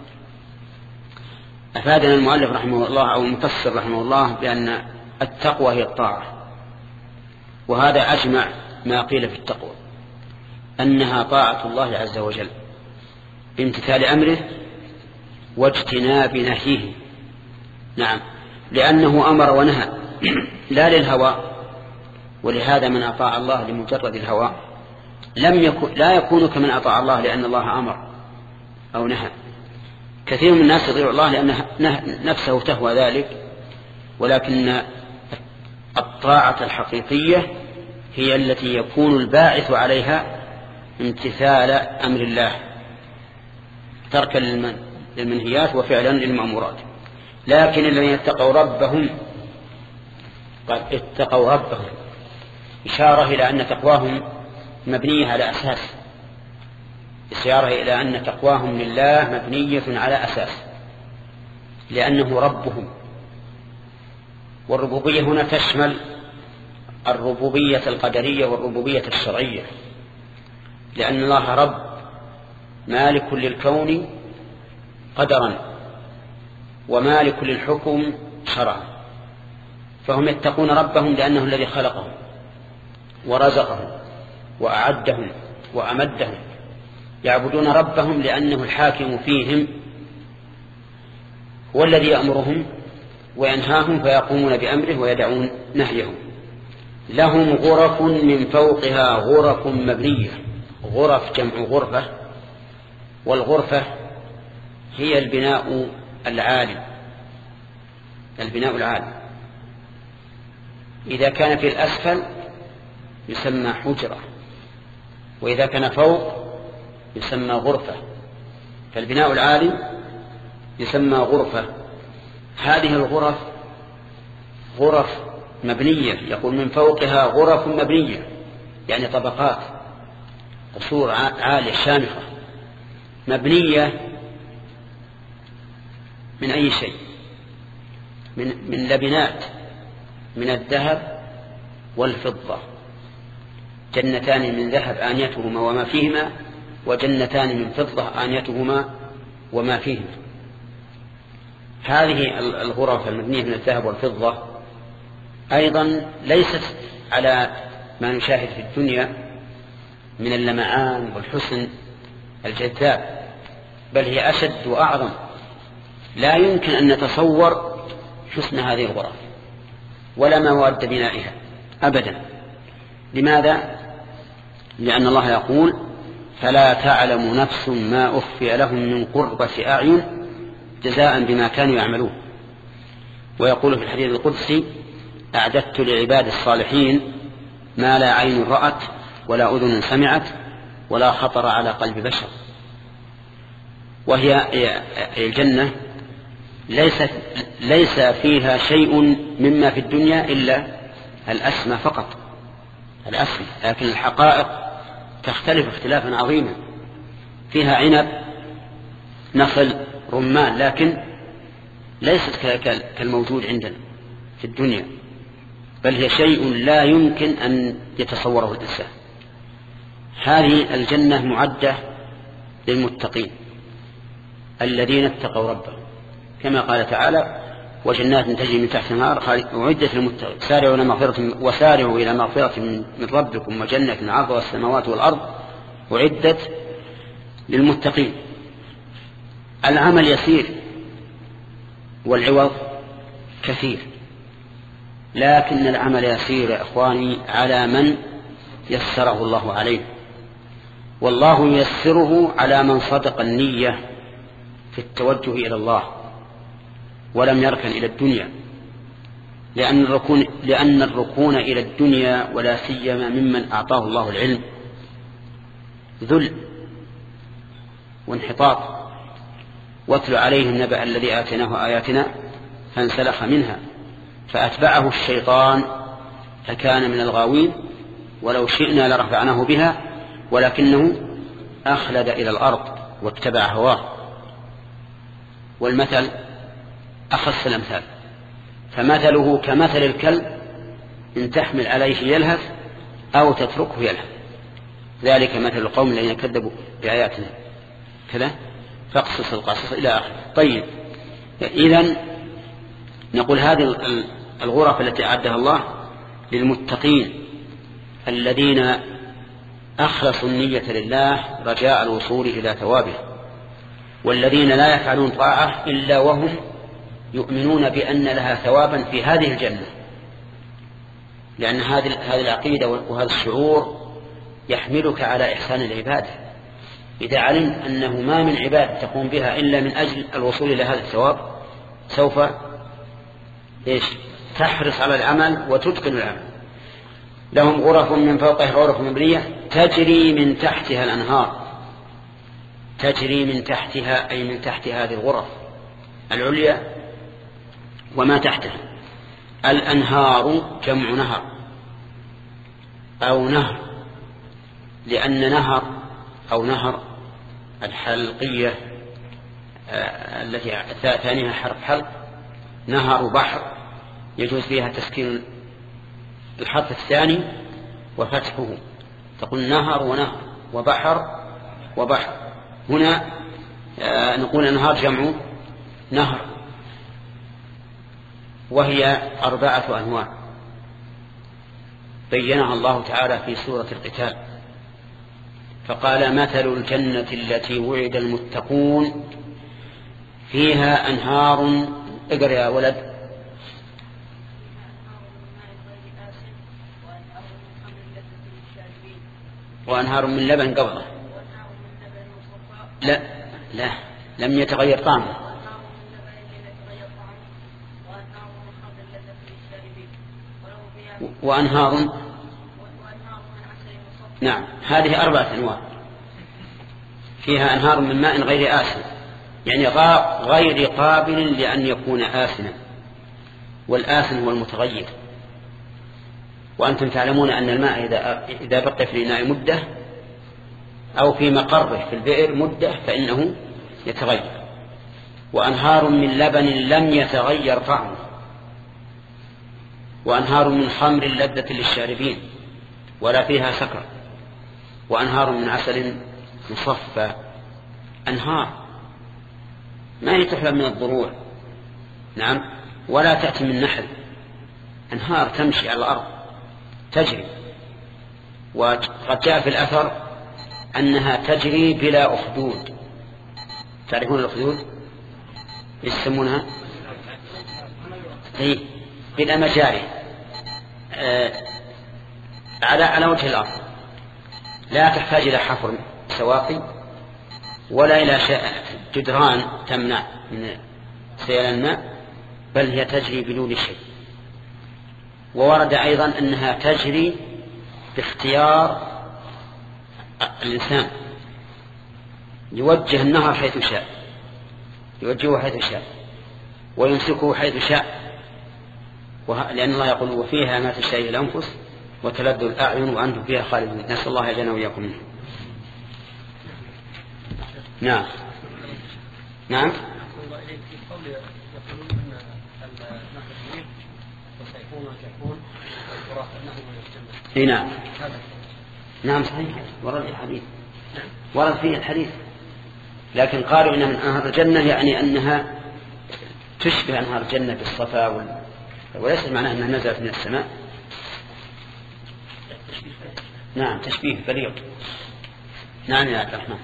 أفادنا المؤلف رحمه الله أو المفسر رحمه الله بأن التقوى هي الطاعة، وهذا أجمع ما قيل في التقوى، أنها طاعة الله عز وجل بامتثال أمره واجتناب نهيه. نعم، لأنه أمر ونهى لا للهوى، ولهذا من أطاع الله لمجرد الهوى لم يكن لا يكون كمن أطاع الله لأن الله أمر أو نهى. كثير من الناس يطيع الله لأن نفسه تهوى ذلك، ولكن الطاعة الحقيقية هي التي يكون الباعث عليها امتثال أمر الله، تركا للمنهيات وفعلا للمأمورات. لكن الذين اتقوا ربهم، قال اتقوا ربهم، إشارة إلى أن تقواهم مبنية على أساس، إشارة إلى أن تقواهم لله مبنية على أساس، لأنه ربهم. والربوبية هنا تشمل الربوبية القدرية والربوبية الشرعية، لأن الله رب مالك للكون قدرا ومالك للحكم شرعا، فهم يتقون ربهم لأنه الذي خلقهم ورزقهم وأعدهم وأمدهم، يعبدون ربهم لأنه الحاكم فيهم، هو الذي يأمرهم وينهاهم فيقومون بأمره ويدعون نهيهم. لهم غرف من فوقها غرف مبنية، غرف جمع غرفة، والغرفة هي البناء العالي، البناء العالي إذا كان في الأسفل يسمى حجرة، وإذا كان فوق يسمى غرفة، فالبناء العالي يسمى غرفة. هذه الغرف غرف مبنية، يقول من فوقها غرف مبنية يعني طبقات، قصور عالية شامخة مبنية من أي شيء؟ من, من لبنات من الذهب والفضة، جنتان من ذهب آنيتهما وما فيهما، وجنتان من فضة آنيتهما وما فيهما. هذه الغرف المبنية من الذهب والفضة أيضا ليست على ما نشاهد في الدنيا من اللمعان والحسن الجذاب، بل هي أشد وأعظم، لا يمكن أن نتصور حسن هذه الغرف ولا مواد بنائها أبدا. لماذا؟ لأن الله يقول فلا تعلم نفس ما أخفي لهم من قرة أعين جزاء بما كانوا يعملون. ويقول في الحديث القدسي أعددت لعباد الصالحين ما لا عين رأت ولا أذن سمعت ولا خطر على قلب بشر. وهي الجنة ليست ليس فيها شيء مما في الدنيا إلا الأسمى فقط، الأسمى، لكن الحقائق تختلف اختلافا عظيما. فيها عنب نخل رمان، لكن ليست كالموجود عندنا في الدنيا، بل هي شيء لا يمكن أن يتصوره الإنسان. هذه الجنة معدة للمتقين الذين اتقوا ربهم، كما قال تعالى: وجنات تجري من تحتها الأنهار أعدت للمتقين سارعوا إلى مغفرة وسارعوا إلى مغفرة من ربكم وجنة عرضها السماوات والأرض أعدت للمتقين. العمل يسير والعوض كثير، لكن العمل يسير يا إخواني على من يسره الله عليه، والله ييسره على من صدق النية في التوجه إلى الله ولم يركن إلى الدنيا، لأن الركون, لأن الركون إلى الدنيا ولا سيما ممن أعطاه الله العلم ذل وانحطاط. واتل عليهم نبأ الذي آتيناه آياتنا فانسلخ منها فأتبعه الشيطان فكان من الغاوين ولو شئنا لرفعناه بها ولكنه أخلد إلى الأرض واتبع هواه. والمثل أخص الأمثال، فمثله كمثل الكلب إن تحمل عليه يلهث أو تتركه يلهث، ذلك مثل القوم الذين كذبوا بآياتنا كذا فاقصص القصص إلى آخره. طيب، إذن نقول هذه الغرف التي أعدها الله للمتقين الذين أخلصوا النية لله رجاء الوصول إلى ثوابه، والذين لا يفعلون طاعة إلا وهم يؤمنون بأن لها ثوابا في هذه الجنة، لأن هذه هذه العقيدة وهذا الشعور يحملك على إحسان العبادة. إذا علم أنه ما من عبادة تقوم بها إلا من أجل الوصول إلى هذا الثواب سوف إيش تحرص على العمل وتتقن العمل. لهم غرف من فوقها غرف مبنية تجري من تحتها الأنهار، تجري من تحتها أي من تحت هذه الغرف العليا وما تحتها. الأنهار جمع نهر أو نهر، لأن نهر أو نهر الحلقية آه التي ثانيها حرف حلق، نهر وبحر يجوز فيها تسكين الحرف الثاني وفتحه، تقول نهر ونهر وبحر وبحر. هنا آه نقول أنهار جمع نهر، وهي أربعة أنواع بينها الله تعالى في سورة القتال، فقال: مثل الجنة التي وعد المتقون فيها أنهار. اقرأ يا ولد. وأنهار من لبن قبضة. لا لا لم يتغير طعمه. وأنهار نعم هذه أربعة أنواع، فيها أنهار من ماء غير آسن، يعني غير قابل لأن يكون آسنا، والآسن هو المتغير. وأنتم تعلمون أن الماء إذا, إذا بقي في الإناء مدة أو في مقره في البئر مدة فإنه يتغير. وأنهار من لبن لم يتغير طعمه، وأنهار من خمر لذة للشاربين ولا فيها سكر، وأنهار من عسل مصفى. أنهار ما هي تحلب من الضروع، نعم، ولا تأتي من نحل، أنهار تمشي على الأرض تجري. وقد جاء في الأثر أنها تجري بلا أخدود. تعرفون الأخدود يسمونها هي بلا مجاري آه على على وجه الأرض، لا تحتاج إلى حفر سواقي ولا إلى جدران تمنع من سيل الماء، بل هي تجري بدون شيء. وورد أيضا أنها تجري باختيار الإنسان، يوجه النهر حيث شاء، يوجهه حيث شاء ويمسكه حيث شاء، لأن الله يقول: وفيها ما تشتهي الأنفس وتلذ الأعين وأنتم فيها خالدون. نسأل الله يجعلنا وإياكم منه. نعم نعم. في قول يقولون ان النخل وسيكون كيكون انه من الجنه. اي نعم. نعم صحيح ورد الحديث ورد فيه الحديث، لكن قالوا إنها من أنهار الجنة يعني أنها تشبه أنهار الجنة بالصفا وال... وليس معناه أنها نزلت من السماء. نعم تشبيه بليغ. نعم يا عبد الرحمن.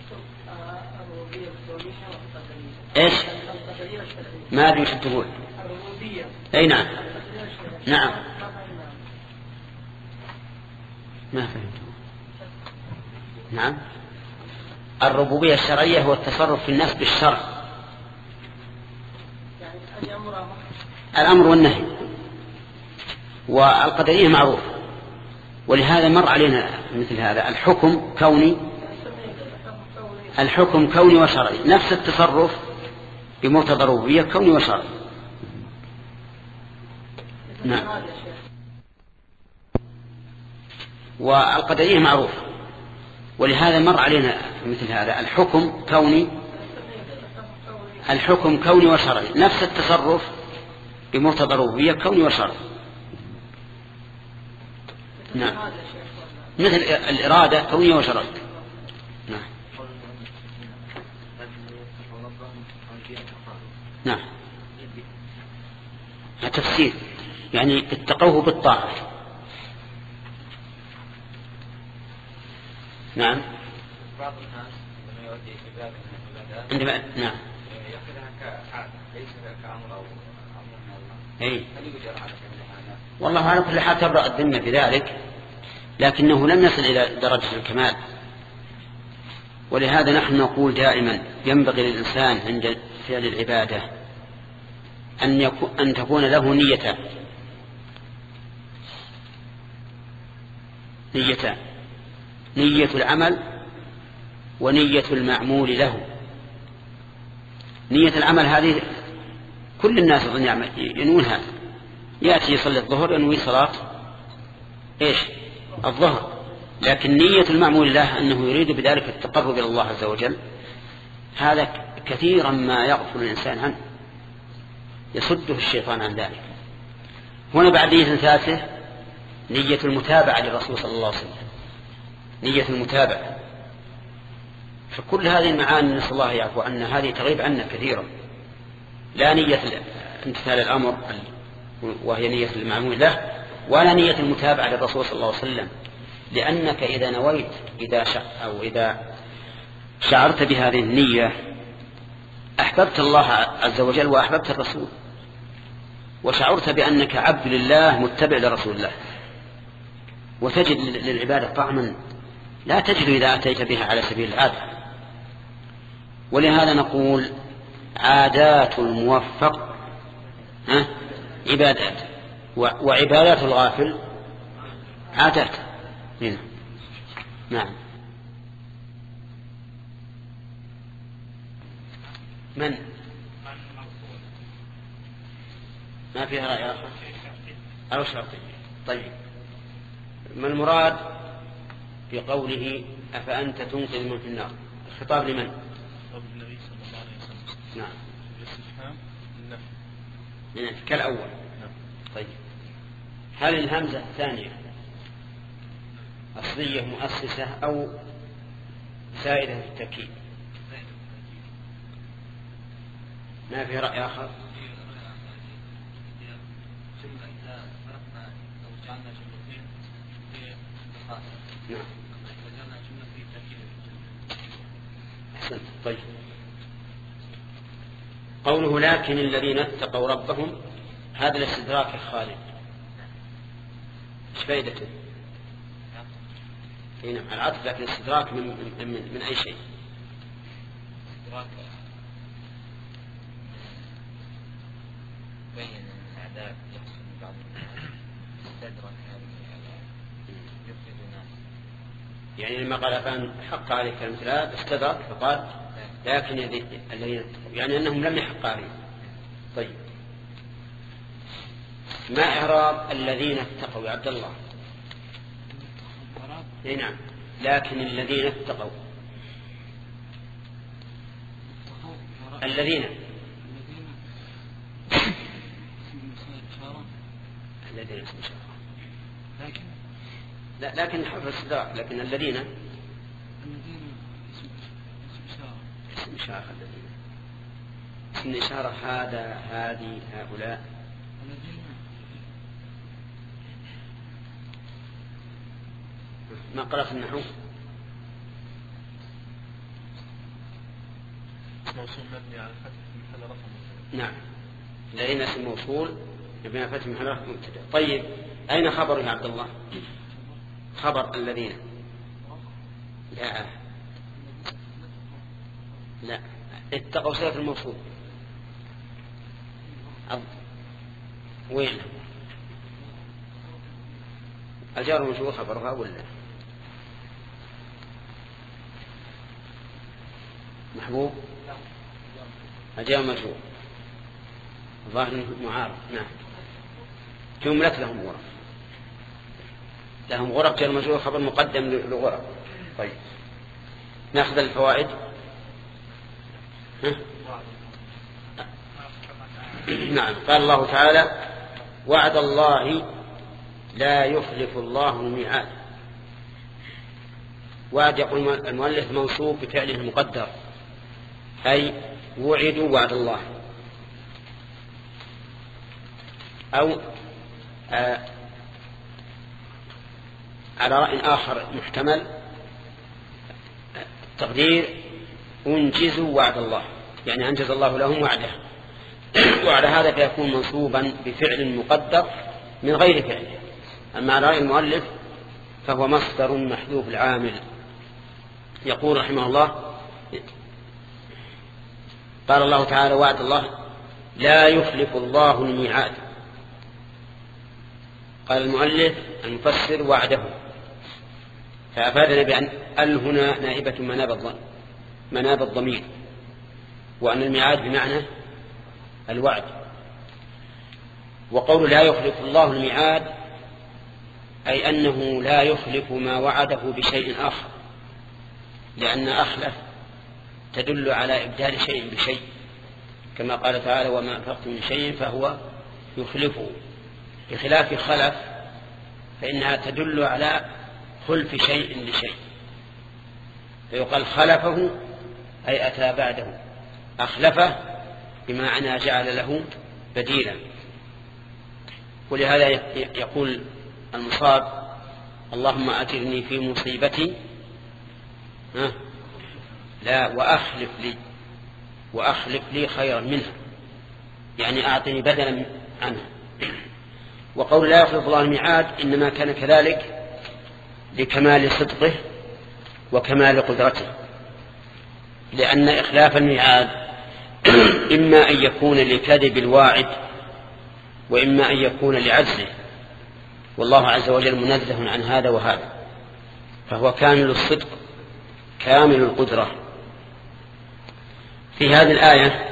ايش ما ادري وش تقول. اي نعم نعم ما فهمت. نعم الربوبية الشرعية هو التصرف في الناس بالشرع، الأمر والنهي، والقدرية معروف، ولهذا مر علينا مثل هذا الحكم كوني، الحكم كوني وشرعي، نفس التصرف بمقتضى الربوبية كوني وشرعي. نعم والقدرية معروف، ولهذا مر علينا مثل هذا الحكم كوني، الحكم كوني وشرعي، نفس التصرف بمقتضى الربوبية كوني وشرعي. نعم مثل الإرادة كونية وشرعية. نعم نعم التفسير يعني اتقوه بالطاعة. نعم بعض الناس لما يؤدي عبادة من العبادات عندما نعم يأخذها كعادة ليس كأمر أو أمر من الله. أي هل يوجد عادة من هذا؟ والله على كل حال تبرأ الذمة بذلك، لكنه لم يصل إلى درجة الكمال. ولهذا نحن نقول دائما ينبغي للإنسان عند فعل العبادة أن, يكون أن تكون له نيتان نيتان نية العمل ونية المعمول له. نية العمل هذه كل الناس ينوونها، يأتي يصلي الظهر ينوي صلاة إيش الظهر، لكن نية المعمول له أنه يريد بذلك التقرب إلى الله عز وجل، هذا كثيرا ما يغفل الإنسان عنه، يصده الشيطان عن ذلك. هنا بعد نية ثالثة نية المتابعة للرسول صلى الله عليه وسلم، نية المتابعة. فكل هذه المعاني نسأل الله يعفو عنا، هذه تغيب عنا كثيرا. لا نية امتثال الأمر وهي نية المعمول له، ولا نية المتابعة للرسول صلى الله عليه وسلم، لأنك إذا نويت إذا شع أو إذا شعرت بهذه النية أحببت الله عز وجل وأحببت الرسول، وشعرت بأنك عبد لله متبع لرسول الله، وتجد للعبادة طعما لا تجد إذا أتيت بها على سبيل العادة. ولهذا نقول عادات الموفق ها عبادات، وعبادات الغافل عادات. هنا نعم من ما فيها رأي آخر أو شرطي. طيب ما المراد بقوله أفأنت تنقذ من في النار؟ الخطاب لمن؟ خطاب النبي صلى الله عليه وسلم. نعم الاستفهام النفي يعني كالأول. نعم. طيب هل الهمزة الثانية أصلية مؤسسة أو زائدة في التأكيد؟ ما في رأي آخر؟ نعم أحسنت. طيب قوله لكن الذين اتقوا ربهم، هذا الاستدراك الخالد ايش فائدته؟ نعم العطف، لكن الاستدراك من, من, من, من أي شيء؟ استدراك بين الأعداء يحصل من بعض الناس استدرك هذه يفسد الناس، يعني لما قال فان حق عليك مثل هذا استدرك فقال لكن الذين يعني أنهم لم يحق عليهم. طيب ما إعراب الذين اتقوا يا عبد الله؟ نعم لكن الذين اتقوا الذين الذين اسم إشارة لكن لا لكن حرف الاستدراك لكن الذين الذين اسم إشارة اسم إشارة الذين اسم إشارة هذا هذه هؤلاء الذين ما قرأت النحو موصول مبني على الفتح في محل رفع مبتدأ. نعم الذين اسم موصول مبني على الفتح في محل رفع مبتدأ. طيب أين خبر يا عبد الله؟ خبر الذين لا لا اتقوا صيغة الموصول أض... وين الجار والمجرور خبرها ولا محبوب الجار والمجرور ظاهر معارض. نعم جملة لهم غرف لهم غرف جار والمجرور خبر مقدم للغرف. طيب ناخذ الفوائد. نعم قال الله تعالى وعد الله لا يخلف الله الميعاد. وعد يقول المؤلف منصوب بفعله المقدر أي وعدوا وعد الله أو آه على رأي آخر محتمل تقدير انجزوا وعد الله يعني أنجز الله لهم وعده. وعلى هذا فيكون منصوبا بفعل مقدر من غير فعله. أما على رأي المؤلف فهو مصدر محذوف العامل. يقول رحمه الله قال الله تعالى وعد الله لا يخلف الله الميعاد. قال المؤلف المفسر وعده فأفادنا بأن ال هنا نائبة مناب الضمير وأن الميعاد بمعنى الوعد. وقول لا يخلف الله الميعاد أي أنه لا يخلف ما وعده بشيء آخر لأن أخلف تدل على إبدال شيء بشيء كما قال تعالى وما أنفقتم من شيء فهو يخلفه بخلاف خلف فإنها تدل على خلف شيء لشيء فيقال خلفه أي أتى بعده أخلفه بمعنى جعل له بديلا. ولهذا يقول المصاب اللهم أجرني في مصيبتي ها لا وأخلف لي وأخلف لي خيرا منها يعني أعطني بدلا عنها. وقول لا يخلف الله الميعاد إنما كان كذلك لكمال صدقه وكمال قدرته لأن إخلاف الميعاد إما أن يكون لكذب الواعد وإما أن يكون لعجزه والله عز وجل منزه عن هذا وهذا فهو كامل الصدق كامل القدرة. في هذه الآية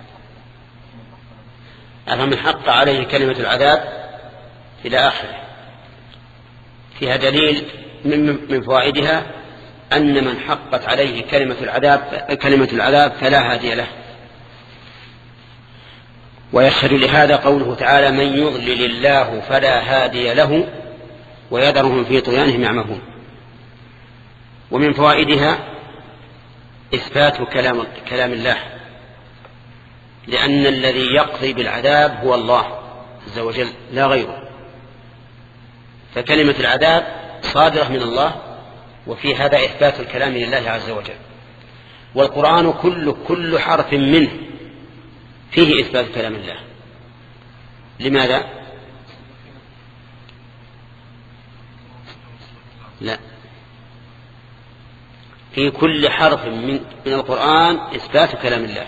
أفمن حق عليه كلمة العذاب إلى آخره فيها دليل من فوائدها أن من حقت عليه كلمة العذاب كلمة العذاب فلا هادي له. ويشهد لهذا قوله تعالى من يضلل الله فلا هادي له ويذرهم في طغيانهم يعمهون. ومن فوائدها إثبات كلام, كلام الله لأن الذي يقضي بالعذاب هو الله عز وجل لا غيره فكلمة العذاب صادرة من الله وفي هذا إثبات الكلام لله عز وجل. والقرآن كل, كل حرف منه فيه إثبات كلام الله. لماذا؟ لا في كل حرف من, من القرآن إثبات كلام الله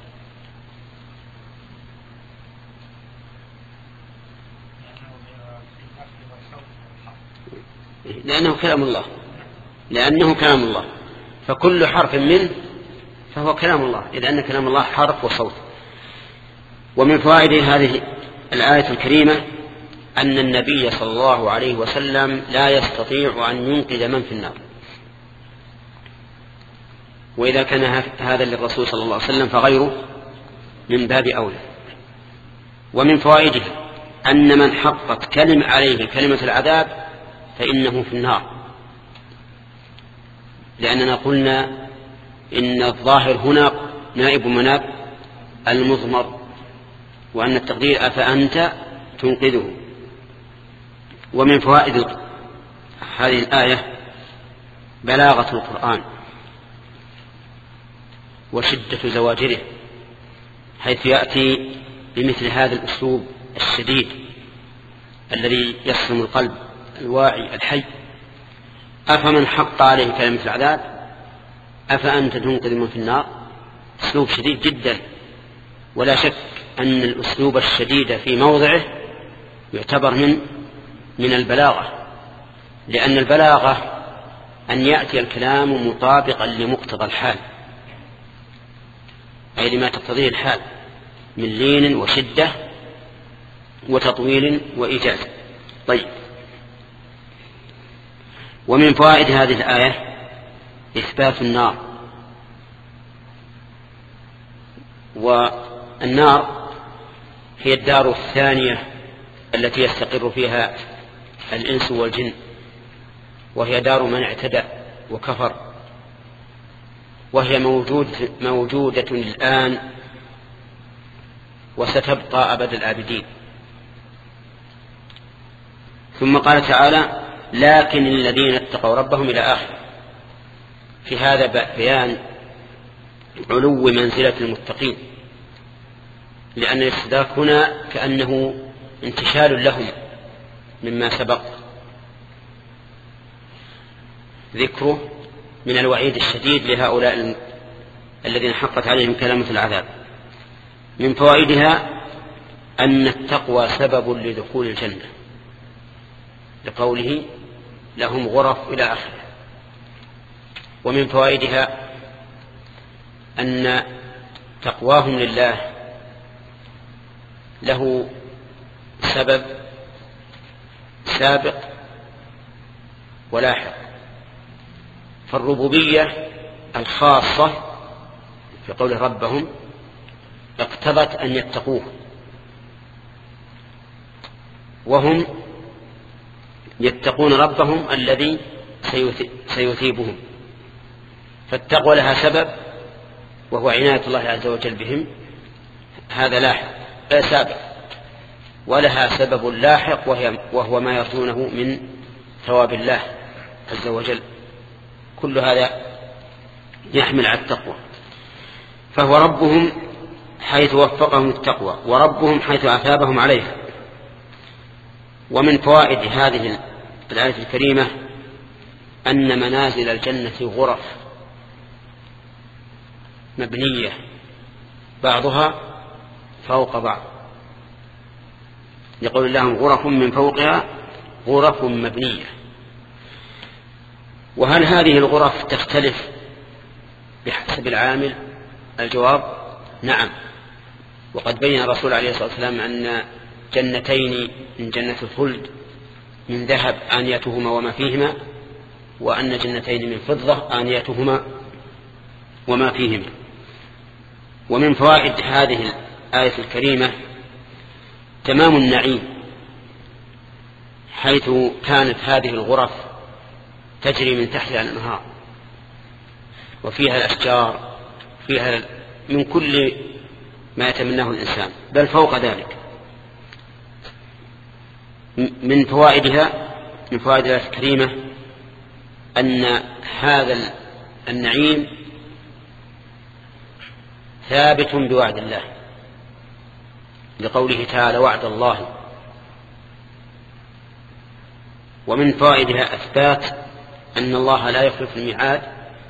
لأنه كلام الله لأنه كلام الله فكل حرف منه فهو كلام الله لأن كلام الله حرف وصوت. ومن فوائد هذه الآية الكريمة أن النبي صلى الله عليه وسلم لا يستطيع أن ينقذ من في النار وإذا كان هذا للرسول صلى الله عليه وسلم فغيره من باب أولى. ومن فوائدها أن من حقت كلمة عليه كلمة العذاب فإنه في النار، لأننا قلنا إن الظاهر هنا نائب مناب المضمر، وأن التقدير أفأنت تنقذه. ومن فوائد هذه الآية بلاغة القرآن وشدة زواجره، حيث يأتي بمثل هذا الأسلوب الشديد الذي يصم القلب الواعي الحي. أفمن حق عليه كلمة العذاب أفأنت تنقذ من في النار. أسلوب شديد جدا، ولا شك أن الأسلوب الشديد في موضعه يعتبر من من البلاغة، لأن البلاغة أن يأتي الكلام مطابقا لمقتضى الحال، أي لما تقتضيه الحال من لين وشدة وتطويل وإيجاز. طيب، ومن فوائد هذه الآية إثبات النار. والنار هي الدار الثانية التي يستقر فيها الإنس والجن، وهي دار من اعتدى وكفر، وهي موجود موجودة الآن وستبقى أبد الآبدين. ثم قال تعالى لكن الذين اتقوا ربهم إلى آخر. في هذا بيان علو منزلة المتقين، لأن الاستدراك هنا كأنه انتشال لهم مما سبق ذكره من الوعيد الشديد لهؤلاء الذين حقت عليهم كلمة العذاب. من فوائدها أن التقوى سبب لدخول الجنة، لقوله لهم غرف إلى آخره. ومن فوائدها أن تقواهم لله له سبب سابق ولاحق. فالربوبية الخاصة في قول ربهم اقتضت أن يتقوه، وهم يتقون ربهم الذي سيثيبهم. فالتقوى لها سبب وهو عناية الله عز وجل بهم، هذا لاحق لا سابق، ولها سبب لاحق وهو ما يرجونه من ثواب الله عز وجل. كل هذا يحمل على التقوى. فهو ربهم حيث وفقهم التقوى، وربهم حيث أثابهم عليها. ومن فوائد هذه الآية الكريمة أن منازل الجنة غرف مبنية بعضها فوق بعض، يقول لهم غرف من فوقها غرف مبنية. وهل هذه الغرف تختلف بحسب العامل؟ الجواب نعم. وقد بين الرسول عليه الصلاة والسلام أن جنتين من جنة الخلد من ذهب آنيتهما وما فيهما، وأن جنتين من فضة آنيتهما وما فيهما. ومن فوائد هذه الآية الكريمة تمام النعيم، حيث كانت هذه الغرف تجري من تحتها الأنهار، وفيها الأشجار، فيها من كل ما يتمناه الإنسان، بل فوق ذلك. من فوائدها من فوائد الآية الكريمة أن هذا النعيم ثابت بوعد الله، لقوله تعالى وعد الله. ومن فوائدها أثبات أن الله لا يخلف الميعاد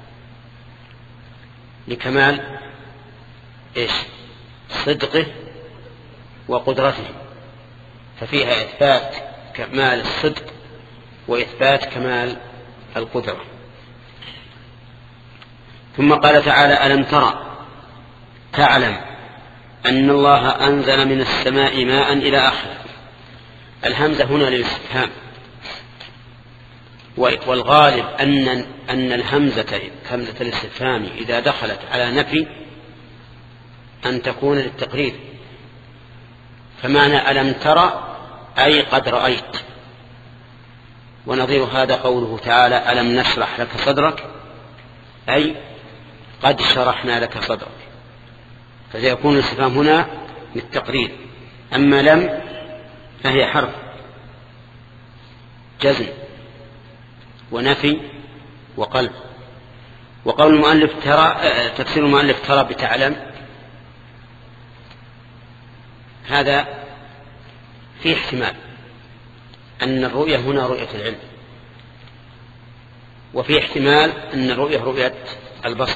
لكمال إيش؟ صدقه وقدرته، ففيها إثبات كمال الصدق وإثبات كمال القدرة. ثم قال تعالى ألم ترى تعلم أن الله أنزل من السماء ماء إلى آخره. الهمزة هنا للاستفهام، والغالب أن أن الهمزة همزة الاستفهام إذا دخلت على نفي أن تكون للتقرير، فمعنى ألم ترى أي قد رأيت. ونظير هذا قوله تعالى ألم نشرح لك صدرك أي قد شرحنا لك صدرك، فسيكون الاستفهام هنا للتقرير. أما لم فهي حرف جزم ونفي وقلب. وقول المؤلف ترى، تفسير المؤلف ترى بتعلم، هذا في احتمال أن الرؤية هنا رؤية العلم، وفي احتمال أن الرؤية رؤية البصر.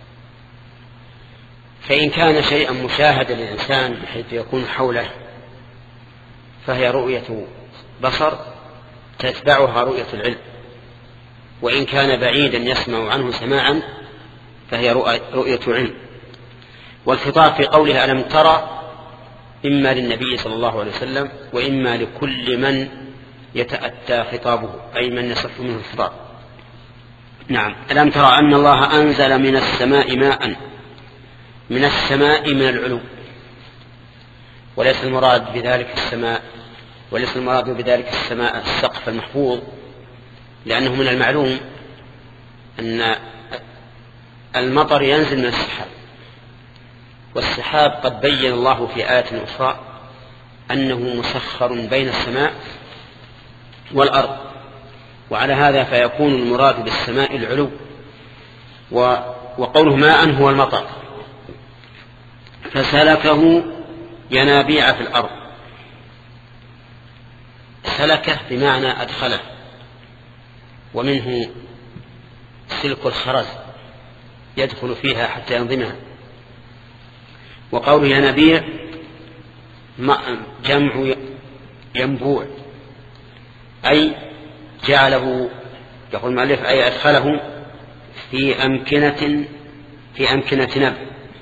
فإن كان شيئا مشاهدا للإنسان بحيث يكون حوله فهي رؤية بصر تتبعها رؤية العلم، وإن كان بعيدا يسمع عنه سماعا فهي رؤية علم. والخطاب في قوله ألم ترى إما للنبي صلى الله عليه وسلم وإما لكل من يتأتى خطابه، أي من يصح منه الخطاب. نعم. ألم ترى أن الله أنزل من السماء ماء، من السماء من العلو، وليس المراد بذلك السماء، وليس المراد بذلك السماء السقف المحفوظ، لأنه من المعلوم أن المطر ينزل من السحاب، والسحاب قد بين الله في آية أخرى أنه مسخر بين السماء والأرض، وعلى هذا فيكون المراد بالسماء العلو. وقوله ماء هو المطر. فسلكه ينابيع في الأرض، سلكه بمعنى أدخله، ومنه سلك الخرز يدخل فيها حتى ينظمها. وقوله ينابيع جمع ينبوع، أي جعله، يقول المؤلف أي أدخله في أمكنة في أمكنة نبع،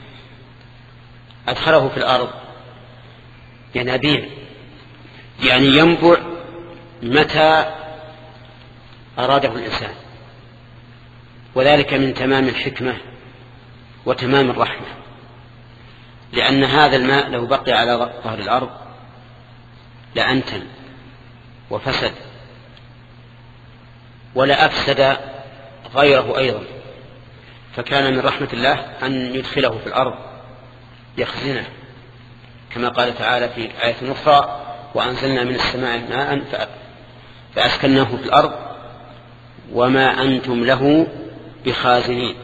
أدخله في الأرض. ينابيع يعني ينبع متى أراده الإنسان، وذلك من تمام الحكمة وتمام الرحمة، لأن هذا الماء لو بقي على ظهر الأرض لأنتن وفسد، ولا أفسد غيره أيضا. فكان من رحمة الله أن يدخله في الأرض يخزنه، كما قال تعالى في آية أخرى وأنزلنا من السماء ماء فأسكناه في الأرض وما أنتم له بخازنين.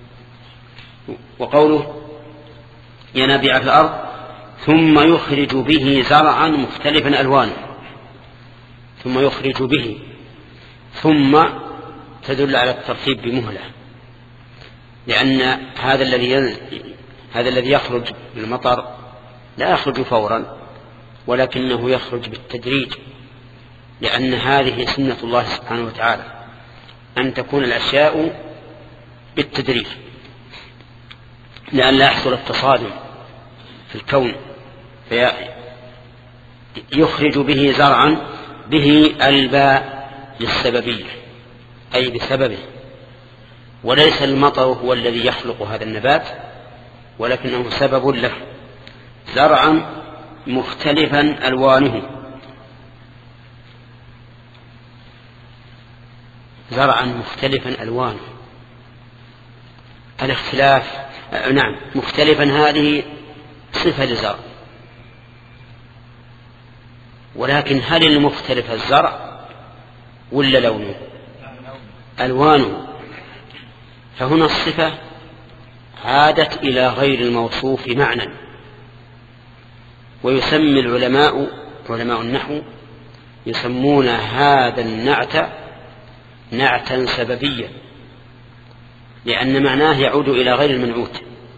وقوله ينابيع في الأرض ثم يخرج به زرعا مختلفا ألوانه، ثم يخرج به، ثم تدل على الترتيب بمهلة، لأن هذا الذي هذا الذي يخرج بالمطر لا يخرج فورا، ولكنه يخرج بالتدريج، لأن هذه سنة الله سبحانه وتعالى أن تكون الأشياء بالتدريج لأن لا يحصل التصادم في الكون. فيخرج به زرعا، به الباء للسببية أي بسببه، وليس المطر هو الذي يخلق هذا النبات ولكنه سبب له. زرعا مختلفا ألوانه، زرعا مختلفا ألوانه، الاختلاف نعم مختلفا هذه صفة لزرع، ولكن هل المختلف الزرع ولا لونه؟ ألوانه. فهنا الصفة عادت إلى غير الموصوف معنى، ويسمي العلماء علماء النحو يسمون هذا النعت نعتا سببيا، لأن معناه يعود إلى غير المنعوت،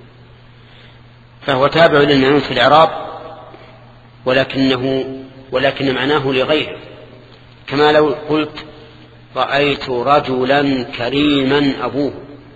فهو تابع للمنعوت في الإعراب ولكنه ولكن معناه لغيره. كما لو قلت رأيت رجلا كريما أبوه،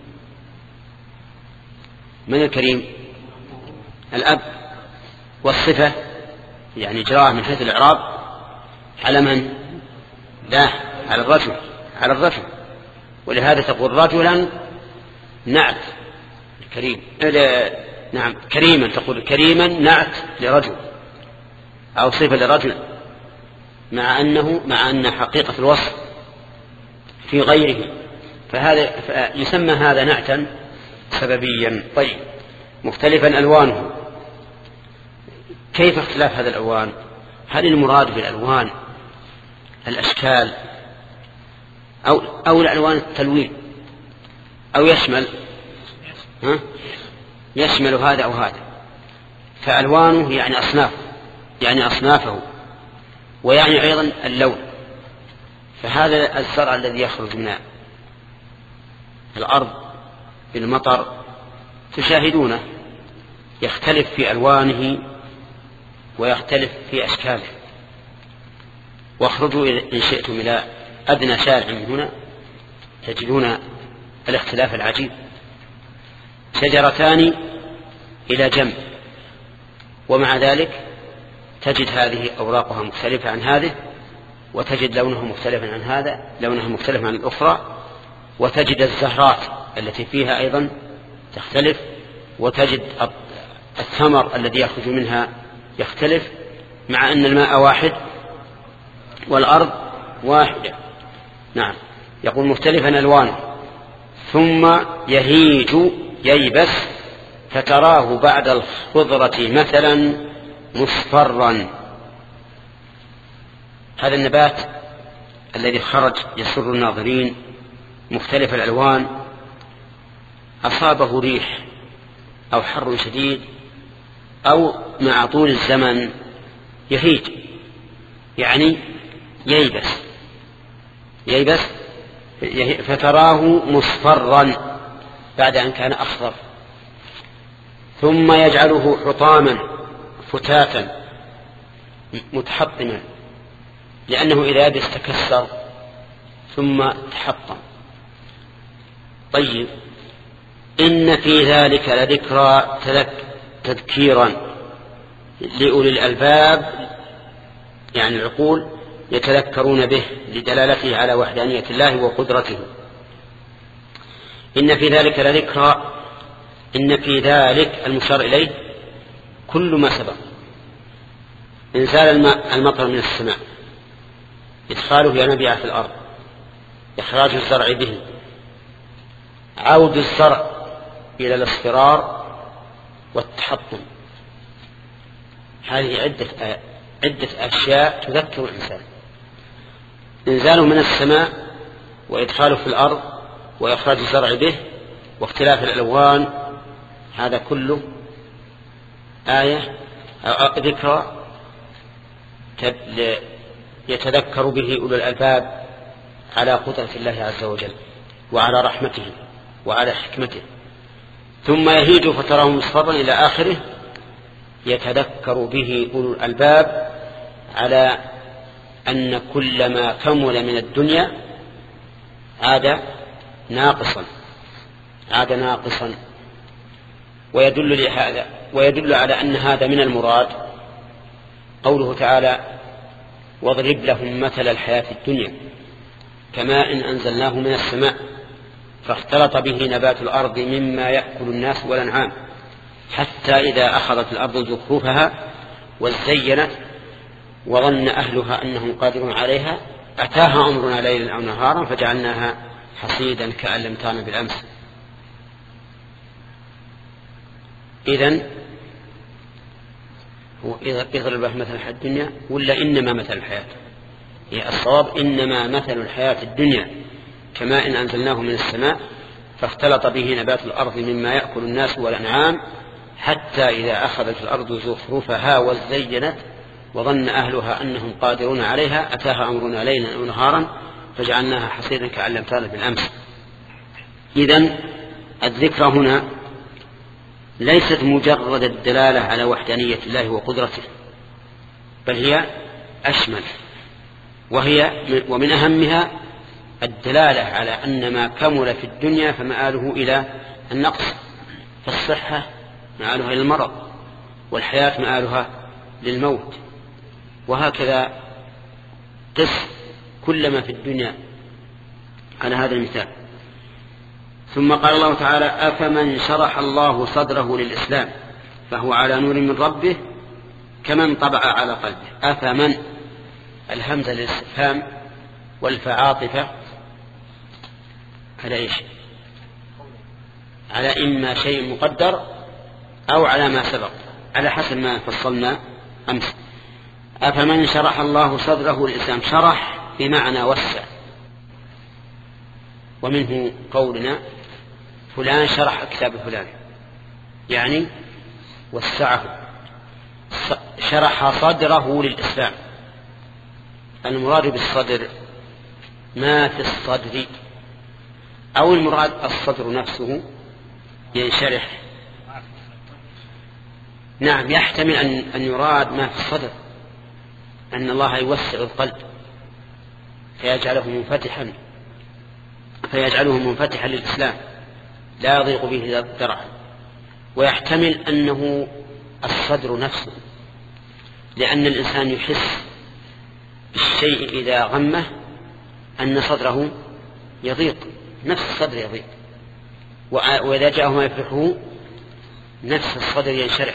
من الكريم؟ الأب، والصفة يعني جراء من حيث الإعراب على من؟ لا، على الرجل، على الرجل، ولهذا تقول رجلا نعت كريم، نعم كريما، تقول كريما نعت لرجل أو صفة لرجل، مع أنه مع أن حقيقة الوصف في غيره، فهذا يسمى هذا نعتا سببيا. طيب، مختلفا ألوانه، كيف اختلاف هذا الألوان؟ هل المراد بالألوان الأشكال أو, أو الألوان التلوين، أو يشمل ها؟ يشمل هذا أو هذا؟ فألوانه يعني أصناف، يعني أصنافه، ويعني أيضا اللون. فهذا الزرع الذي يخرج من الأرض بالمطر تشاهدونه يختلف في ألوانه ويختلف في أشكاله. واخرجوا إن شئتم إلى أدنى شارع من هنا تجدون الاختلاف العجيب. شجرتان إلى جنب، ومع ذلك تجد هذه أوراقها مختلفة عن هذه، وتجد لونها مختلفا عن هذا، لونها مختلف عن الأخرى، وتجد الزهرات التي فيها أيضا تختلف، وتجد الثمر الذي يخرج منها يختلف، مع أن الماء واحد والأرض واحدة. نعم، يقول مختلفا ألوانه. ثم يهيج ييبس فتراه بعد الخضرة مثلا مصفرا. هذا النبات الذي خرج يسر الناظرين مختلف الألوان أصابه ريح أو حر شديد أو مع طول الزمن يهيج، يعني ييبس ييبس فتراه مصفرا بعد أن كان أخضر، ثم يجعله حطاما فتاتا متحطما، لأنه إذا يبس تكسر ثم تحطم. طيب، إن في ذلك لذكرى تذكيرا لأولي الألباب، يعني العقول يتذكرون به لدلالته على وحدانية الله وقدرته. إن في ذلك لذكرى، إن في ذلك المشار إليه كل ما سبق: إنزال المطر من السماء، إدخاله ينابيع في الأرض، إخراج الزرع به، عود الزرع إلى الاصفرار والتحطم. هذه عدة عدة أشياء تذكر الإنسان: إنزاله من السماء، وإدخاله في الأرض، وإخراج الزرع به، واختلاف الألوان. هذا كله آية أو ذكرى يتذكر به أولو الألباب على قدرة الله عز وجل وعلى رحمته وعلى حكمته. ثم يهيج فتراه مصفرا إلى آخره، يتذكر به أولو الألباب على أن كل ما كمل من الدنيا عاد ناقصا عاد ناقصا ويدل لهذا ويدل على أن هذا من المراد قوله تعالى: واضرب لهم مثل الحياة الدنيا كماء إن أنزلناه من السماء فاختلط به نبات الأرض مما يأكل الناس والأنعام حتى إذا أخذت الأرض زخرفها وزينت وظن أهلها أنهم قادرون عليها أتاها أمرنا ليلا أو نهارا فجعلناها حصيدا كأن لم تغن بالأمس. إذن هو يضرب له مثل الحياة الدنيا ولا إنما مثل الحياة؟ هي الصواب إنما مثل الحياة الدنيا كما إن أنزلناه من السماء فاختلط به نبات الأرض مما يأكل الناس والأنعام حتى إذا أخذت الأرض زخرفها وزينت وظن أهلها أنهم قادرون عليها أتاها أمرنا ليلا أو نهارا فجعلناها حصيدا كأن لم تغن بالأمس. إذن الذكرى هنا ليست مجرد الدلالة على وحدانية الله وقدرته، بل هي أشمل، وهي ومن أهمها الدلالة على أن ما كمل في الدنيا فمآله إلى النقص، فالصحة مآلها إلى المرض، والحياة مآلها للموت، وهكذا قس كل ما في الدنيا على هذا المثال. ثم قال الله تعالى: أفمن شرح الله صدره للإسلام فهو على نور من ربه كمن طبع على قلبه. أفمن، الهمزة للاستفهام والفعاطفة على إيش؟ على إما شيء مقدر أو على ما سبق، على حسب ما فصلنا أمس. أفمن شرح الله صدره للإسلام، شرح بمعنى وسع، ومنه قولنا فلان شرح كتاب فلان، يعني وسعه، شرح صدره للإسلام. المراد بالصدر ما في الصدر، أو المراد الصدر نفسه ينشرح. نعم، يحتمل أن, أن يراد ما في الصدر، أن الله يوسع القلب فيجعله منفتحا فيجعله منفتحا للإسلام لا يضيق به ذرعا. ويحتمل أنه الصدر نفسه، لأن الإنسان يحس بالشيء إذا غمه أن صدره يضيق، نفس الصدر يضيق، وإذا جاءه ما يفرحه نفس الصدر ينشرح.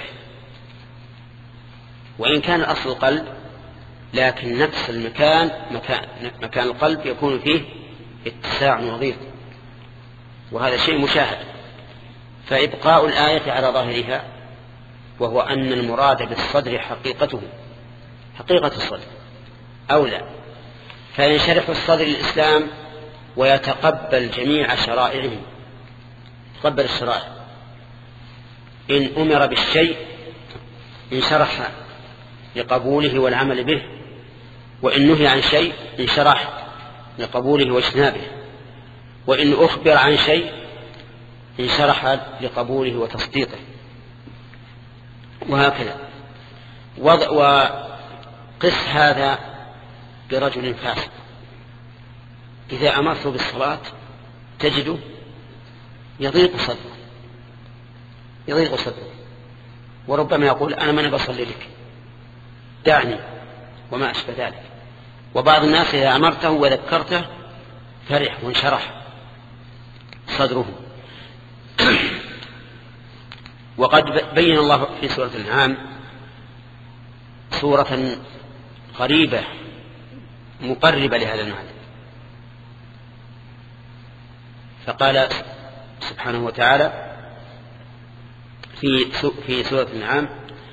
وإن كان أصل القلب، لكن نفس المكان مكان, مكان القلب يكون فيه اتساع وضيق، وهذا شيء مشاهد. فإبقاء الآية على ظاهرها، وهو أن المراد بالصدر حقيقته حقيقة الصدر أولى، فينشرح الصدر للإسلام ويتقبل جميع شرائعه، يتقبل الشرائع. إن أمر بالشيء انشرح لقبوله والعمل به، وإن نهي عن شيء انشرح لقبوله واجتنابه، وإن أخبر عن شيء انشرح لقبوله وتصديقه، وهكذا. وقس هذا برجل فاسق، إذا أمرته بالصلاة تجده يضيق صدره يضيق صدره وربما يقول: أنا من بصلي لك، دعني، وما أشبه ذلك. وبعض الناس إذا أمرته وذكرته فرح وانشرح صدره. وقد بين الله في سورة الأنعام سورة قريبة مقربة لهذا المعنى، فقال سبحانه وتعالى في في سورة الأنعام: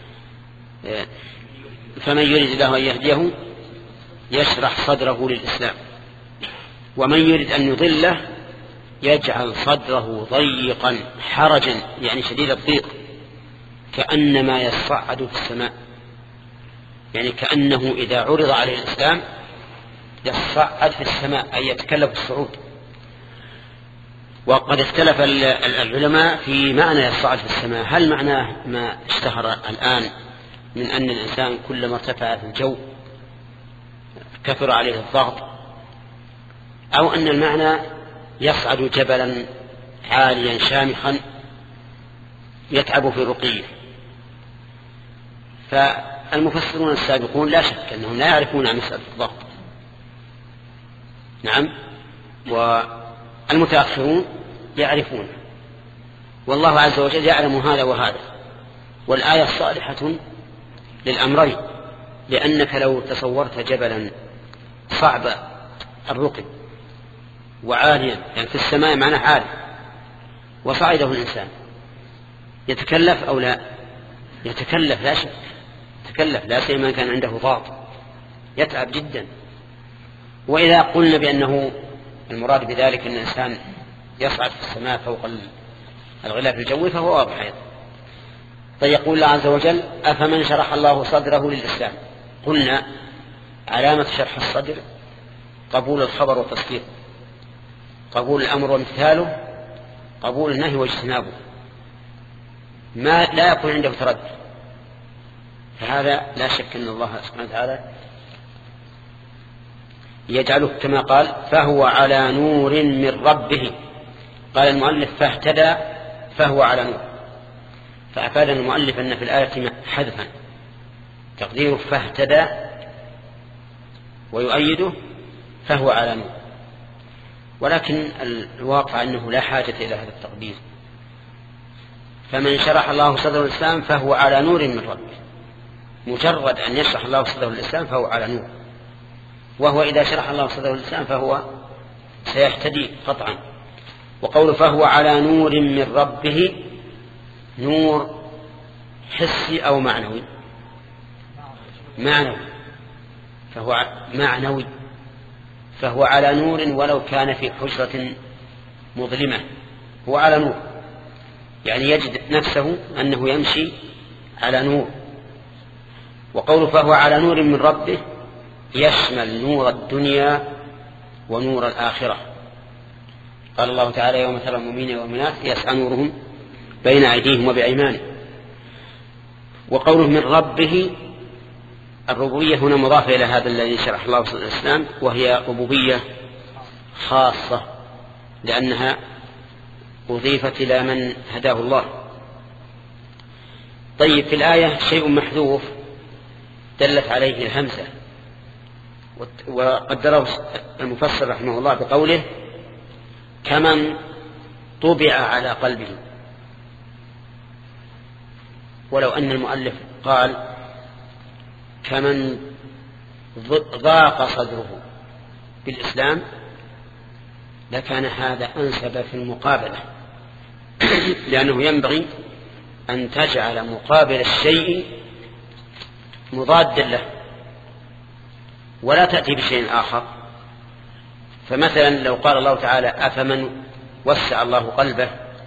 فمن يريد الله أن يهديه يشرح صدره للإسلام، ومن يريد أن يضله يجعل صدره ضيقا حرجا، يعني شديد الضيق، كأنما يصعد في السماء، يعني كأنه إذا عرض عليه الإسلام يصعد في السماء، أي يتكلف الصعود. وقد اختلف العلماء في معنى يصعد في السماء، هل معناه ما اشتهر الآن من أن الإنسان كلما ارتفع في الجو كثر عليه الضغط، أو أن المعنى يصعد جبلا عاليا شامخا يتعب في رقيه. فالمفسرون السابقون لا شك أنهم لا يعرفون عن مسألة الضغط، نعم، والمتأخرون يعرفون، والله عز وجل يعلم هذا وهذا. والآية صالحة للأمرين، لأنك لو تصورت جبلا صعب الرقي وعاليا، يعني في السماء معناه عالي، وصعده الإنسان يتكلف أو لا؟ يتكلف لا شك، يتكلف، لا سيما كان عنده ضغط يتعب جدا. وإذا قلنا بأنه المراد بذلك أن الإنسان يصعد في السماء فوق الغلاف الجوي فهو واضح أيضا. فيقول الله عز وجل: أفمن شرح الله صدره للإسلام. قلنا علامة شرح الصدر قبول الخبر وتصديقه، قبول الأمر وامتثاله، قبول النهي واجتنابه، ما لا يكون عنده تردد. فهذا لا شك أن الله سبحانه وتعالى يجعله كما قال: فهو على نور من ربه. قال المؤلف: فاهتدى فهو على نور، فأفاد المؤلف أن في الآية حذفا، تقديره فاهتدى، ويؤيده فهو على نور. ولكن الواقع أنه لا حاجة إلى هذا التقدير. فمن شرح الله صدره الإسلام فهو على نور من ربه، مجرد أن يشرح الله صدره الإسلام فهو على نور، وهو إذا شرح الله صدره الإسلام فهو سيهتدي قطعا. وقول فهو على نور من ربه، نور حسي أو معنوي؟ معنوي، فهو معنوي، فهو على نور ولو كان في حجرة مظلمة، هو على نور، يعني يجد نفسه أنه يمشي على نور. وقوله فهو على نور من ربه يشمل نور الدنيا ونور الآخرة. قال الله تعالى يوم ترى المؤمنين والمؤمنات يسعى نورهم بين أيديهم وبأيمانهم. وقوله من ربه، الربوبية هنا مضافة إلى هذا الذي شرح الله صدر الإسلام، وهي ربوبية خاصة لأنها أضيفت إلى من هداه الله. طيب، في الآية شيء محذوف دلت عليه الهمزة، وقدره المفسر رحمه الله بقوله كمن طبع على قلبه، ولو أن المؤلف قال كمن ضاق صدره بالإسلام لكان هذا أنسب في المقابلة، لأنه ينبغي أن تجعل مقابل الشيء مضادا له ولا تأتي بشيء آخر. فمثلا لو قال الله تعالى أفمن وسع الله قلبه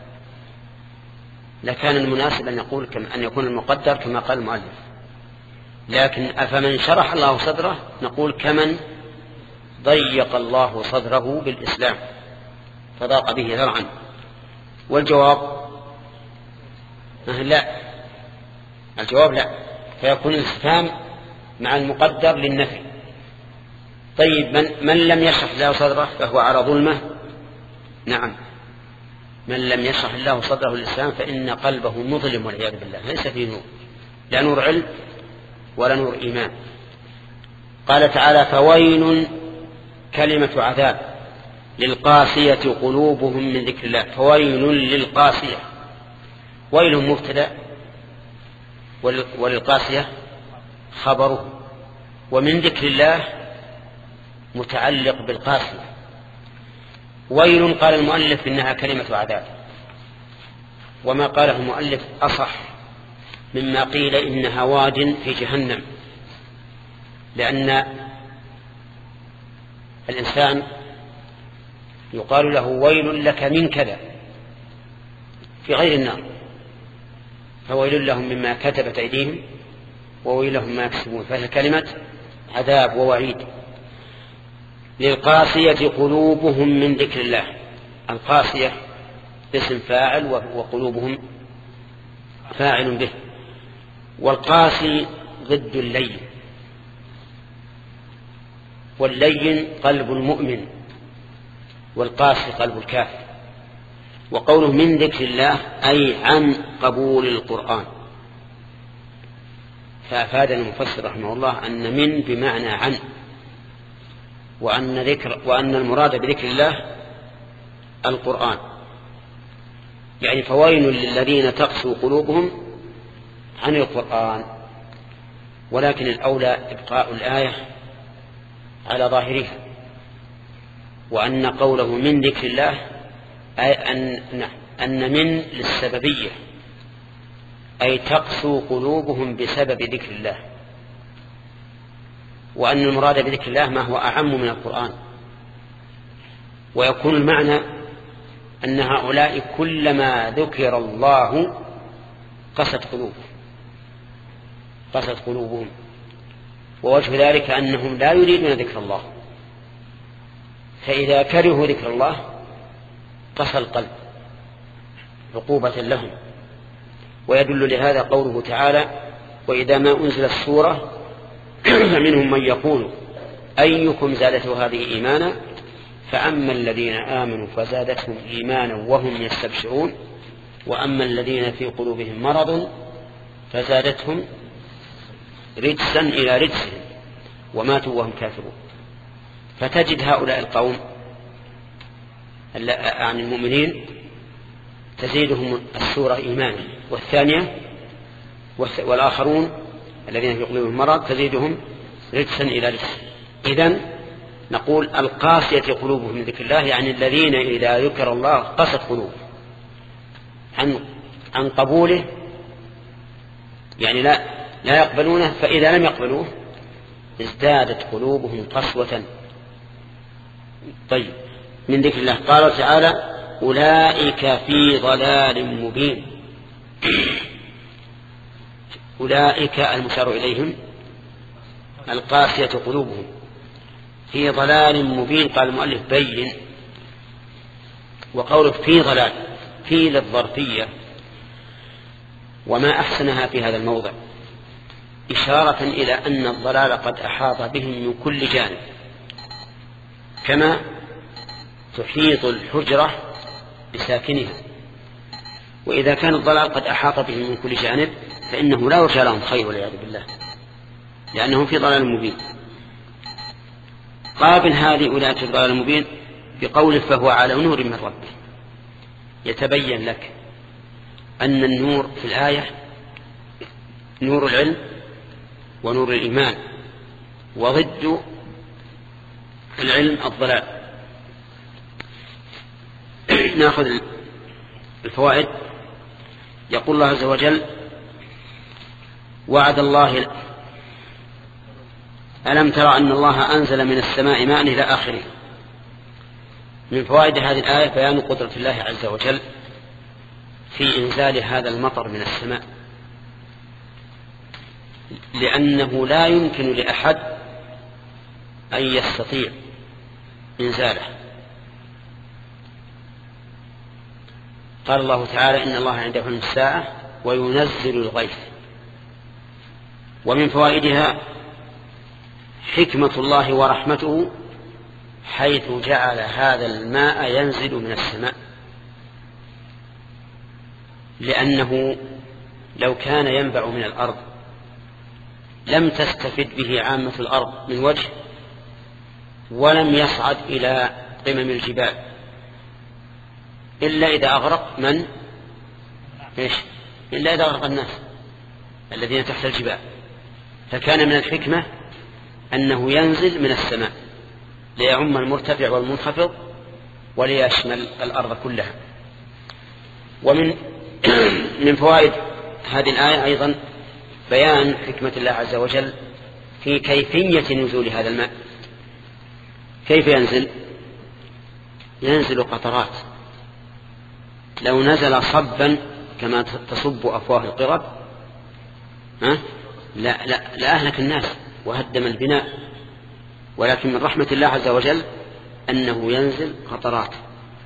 لكان المناسب أن يقول أن يكون المقدر كما قال المؤلف، لكن أفمن شرح الله صدره نقول كمن ضيق الله صدره بالإسلام فضاق به ذرعا. والجواب لا، الجواب لا، فيكون الاستفهام مع المقدر للنفي. طيب، من, من لم يشرح الله صدره فهو على ظلمه؟ نعم، من لم يشرح الله صدره للإسلام فإن قلبه مظلم والعياذ بالله، ليس فيه نور، لا نور علم ولا نور إيمان. قال تعالى فويل كلمة عذاب للقاسية قلوبهم من ذكر الله. فويل للقاسية، ويل مبتدأ وللقاسية خبره، ومن ذكر الله متعلق بالقاسية. ويل قال المؤلف إنها كلمة عذاب، وما قاله المؤلف أصح مما قيل إنها واد في جهنم، لأن الإنسان يقال له ويل لك من كذا في غير النار، فويل لهم مما كتبت أيديهم وويل لهم ما يكسبون، فهي كلمة عذاب ووعيد. للقاسية قلوبهم من ذكر الله، القاسية اسم فاعل وقلوبهم فاعل به، والقاسي ضد اللين، واللين قلب المؤمن والقاسي قلب الكافر. وقوله من ذكر الله أي عن قبول القرآن، فأفادنا المفسر رحمه الله أن من بمعنى عن، وأن, ذكر وأن المراد بذكر الله القرآن، يعني فويل للذين تقسو قلوبهم عن القرآن. ولكن الأولى إبقاء الآية على ظاهرها، وأن قوله من ذكر الله أي أن, أن من للسببية، أي تقسو قلوبهم بسبب ذكر الله، وأن المراد بذكر الله ما هو أعم من القرآن. ويكون المعنى أن هؤلاء كلما ذكر الله قست قلوبهم قست قلوبهم ووجه ذلك أنهم لا يريدون ذكر الله، فإذا كرهوا ذكر الله قسى القلب عقوبة لهم. ويدل لهذا قوله تعالى وإذا ما أنزلت السورة فمنهم من يقول أيكم زادته هذه إيمانا فأما الذين آمنوا فزادتهم إيمانا وهم يستبشرون وأما الذين في قلوبهم مرض فزادتهم رجسا إلى رجسهم وماتوا وهم كافرون. فتجد هؤلاء القوم عن المؤمنين تزيدهم السورة إيمانا، والثانية والآخرون الذين في قلوبهم مرض تزيدهم رجسا إلى رجس. إذن نقول القاسية قلوبهم من ذكر الله، يعني الذين إذا ذكر الله قست قلوبهم عن عن قبوله، يعني لا لا يقبلونه، فإذا لم يقبلوه ازدادت قلوبهم قسوة. طيب، من ذكر الله قال تعالى أولئك في ضلال مبين. أولئك المشار إليهم القاسية قلوبهم في ضلال مبين. قال المؤلف بين، وقوله في ضلال في للظرفية، وما أحسنها في هذا الموضع إشارة إلى أن الضلال قد أحاط بهم من كل جانب، كما تحيط الحجرة بساكنها. وإذا كان الضلال قد أحاط بهم من كل جانب فإنه لا يرجى لهم خير والعياذ بالله، لأنهم في ضلال مبين. قابل هذه أولئك في ضلال مبين بقوله فهو على نور من ربه. يتبين لك أن النور في الآية نور العلم ونور الإيمان، وضد العلم الضلال. نأخذ الفوائد. يقول الله عز وجل وعد الله ألم ترى أن الله أنزل من السماء ماء إلى آخره. من فوائد هذه الآية بيان قدرة الله عز وجل في إنزال هذا المطر من السماء، لأنه لا يمكن لأحد أن يستطيع إنزاله. قال الله تعالى إن الله عنده علم الساعة وينزل الغيث. ومن فوائدها حكمة الله ورحمته حيث جعل هذا الماء ينزل من السماء، لأنه لو كان ينبع من الأرض لم تستفد به عامة الأرض من وجه، ولم يصعد إلى قمم الجبال إلا إذا أغرق من؟ إيش؟ إلا إذا أغرق الناس الذين تحت الجبال. فكان من الحكمة أنه ينزل من السماء ليعم المرتفع والمنخفض وليشمل الأرض كلها. ومن من فوائد هذه الآية أيضا بيان حكمة الله عز وجل في كيفية نزول هذا الماء. كيف ينزل؟ ينزل قطرات. لو نزل صبا كما تصب أفواه القرب ها؟ لا لا لا أهلك الناس وهدم البناء، ولكن من رحمة الله عز وجل أنه ينزل قطرات.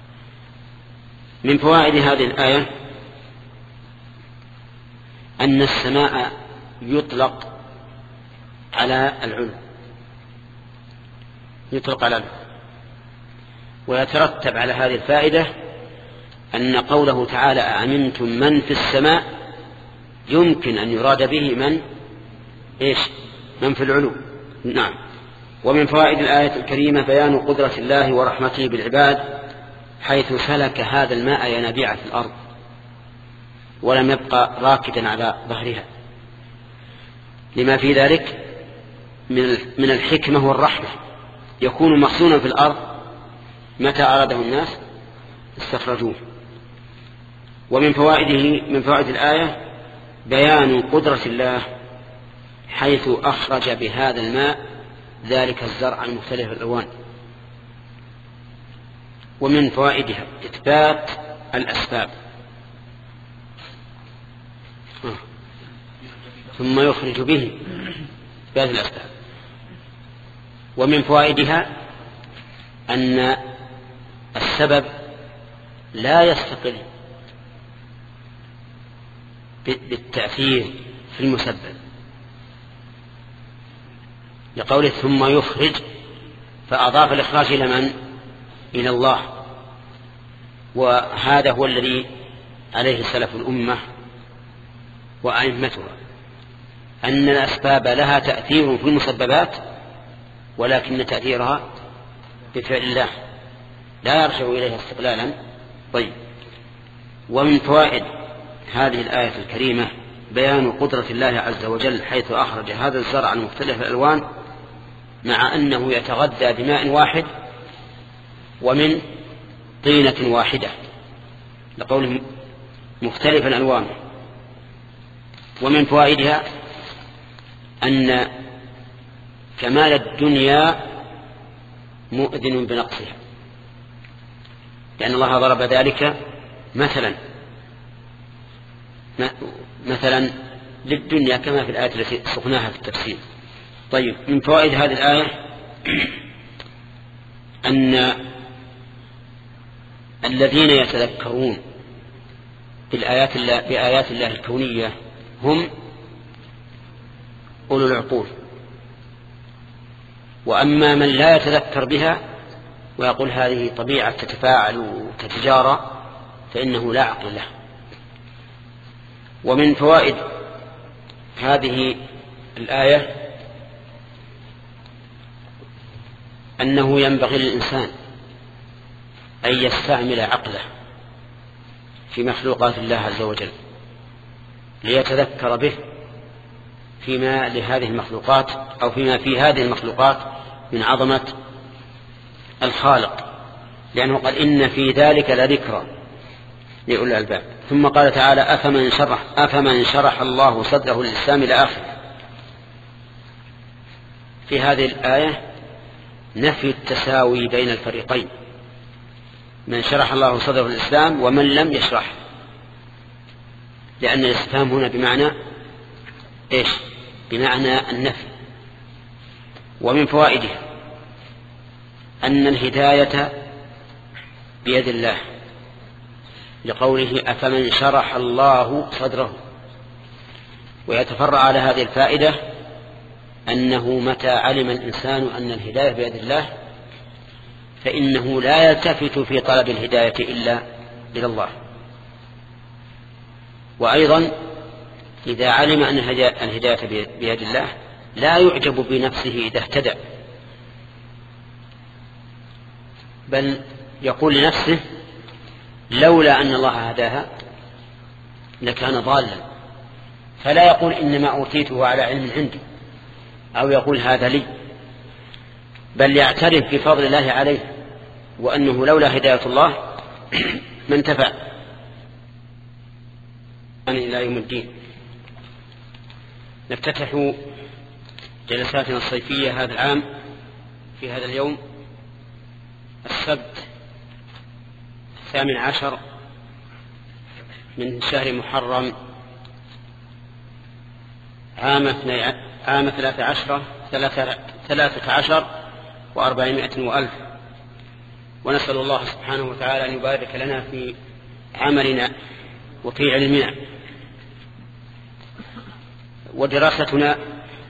من فوائد هذه الآية أن السماء يطلق على العلو، يطلق على العلو. ويترتب على هذه الفائدة أن قوله تعالى أأمنتم من في السماء يمكن أن يراد به من إيش؟ من في العلو. نعم. ومن فوائد الآية الكريمة بيان قدرة الله ورحمته بالعباد حيث سلك هذا الماء ينابيع في الأرض ولم يبقى راكدا على ظهرها، لما في ذلك من الحكمة والرحمة. يكون مخزونا في الأرض متى أراده الناس استخرجوه. ومن فوائده من فوائد الآية بيان قدرة الله حيث أخرج بهذا الماء ذلك الزرع المختلف الألوان. ومن فوائدها إثبات الأسباب ثم يخرج به إثبات الأسباب. ومن فوائدها أن السبب لا يستقل بالتأثير في المسبب، لقوله ثم يخرج فأضاف الإخراج إلى من؟ إلى الله. وهذا هو الذي عليه سلف الأمة وأئمتها، أن الأسباب لها تأثير في المسببات ولكن تأثيرها بفعل الله. لا يرجع إليها استقلالا. طيب، ومن فوائد هذه الآية الكريمة بيان قدرة الله عز وجل حيث أخرج هذا الزرع المختلف الألوان مع أنه يتغذى بماء واحد ومن طينة واحدة، لقوله مختلف الألوان. ومن فوائدها أن كمال الدنيا مؤذن بنقصها، لأن الله ضرب ذلك مثلا مثلا للدنيا كما في الآية التي سقناها في التفسير. طيب، من فوائد هذه الآية أن الذين يتذكرون بآيات الله, بآيات الله الكونية هم أولو العقول، وأما من لا يتذكر بها ويقول هذه طبيعة تتفاعل وتتجارى فإنه لا عقل له. ومن فوائد هذه الآية أنه ينبغي للإنسان أن يستعمل عقله في مخلوقات الله عز وجل ليتذكر به فيما لهذه المخلوقات أو فيما في هذه المخلوقات من عظمة الخالق، لأنه قال إن في ذلك لذكرى لأولي الألباب. ثم قال تعالى أفمن شرح, أفمن شرح الله صدره للإسلام إلى آخره. في هذه الآية نفي التساوي بين الفريقين، من شرح الله صدره للإسلام ومن لم يشرح، لأن الاستفهام هنا بمعنى إيش؟ بمعنى النفي. ومن فوائده أن الهداية بيد الله، لقوله أفمن شرح الله صدره. ويتفرع على هذه الفائدة أنه متى علم الإنسان أن الهداية بيد الله فإنه لا يلتفت في طلب الهداية إلا إلى الله. وأيضا إذا علم أن الهداية بيد الله لا يعجب بنفسه إذا اهتدى، بل يقول لنفسه لولا أن الله هداها لكان ضالا، فلا يقول إنما أوتيته على علم عندي أو يقول هذا لي، بل يعترف بفضل الله عليه وأنه لولا هداية الله ما انتفع إلى يوم الدين. نفتتح جلساتنا الصيفية هذا العام في هذا اليوم السبت الثامن عشر من شهر محرم عام عام ثلاثة عشر ثلاثة عشر وأربعمائة وألف. ونسأل الله سبحانه وتعالى أن يبارك لنا في عملنا وفي علمنا. ودراستنا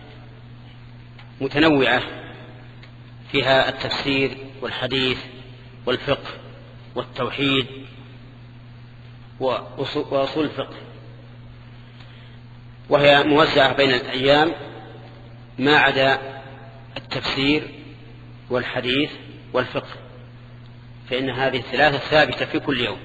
متنوعة فيها التفسير والحديث والفقه والتوحيد وأصول الفقه، وهي موزعة بين الأيام ما عدا التفسير والحديث والفقه، فإن هذه الثلاثة ثابتة في كل يوم.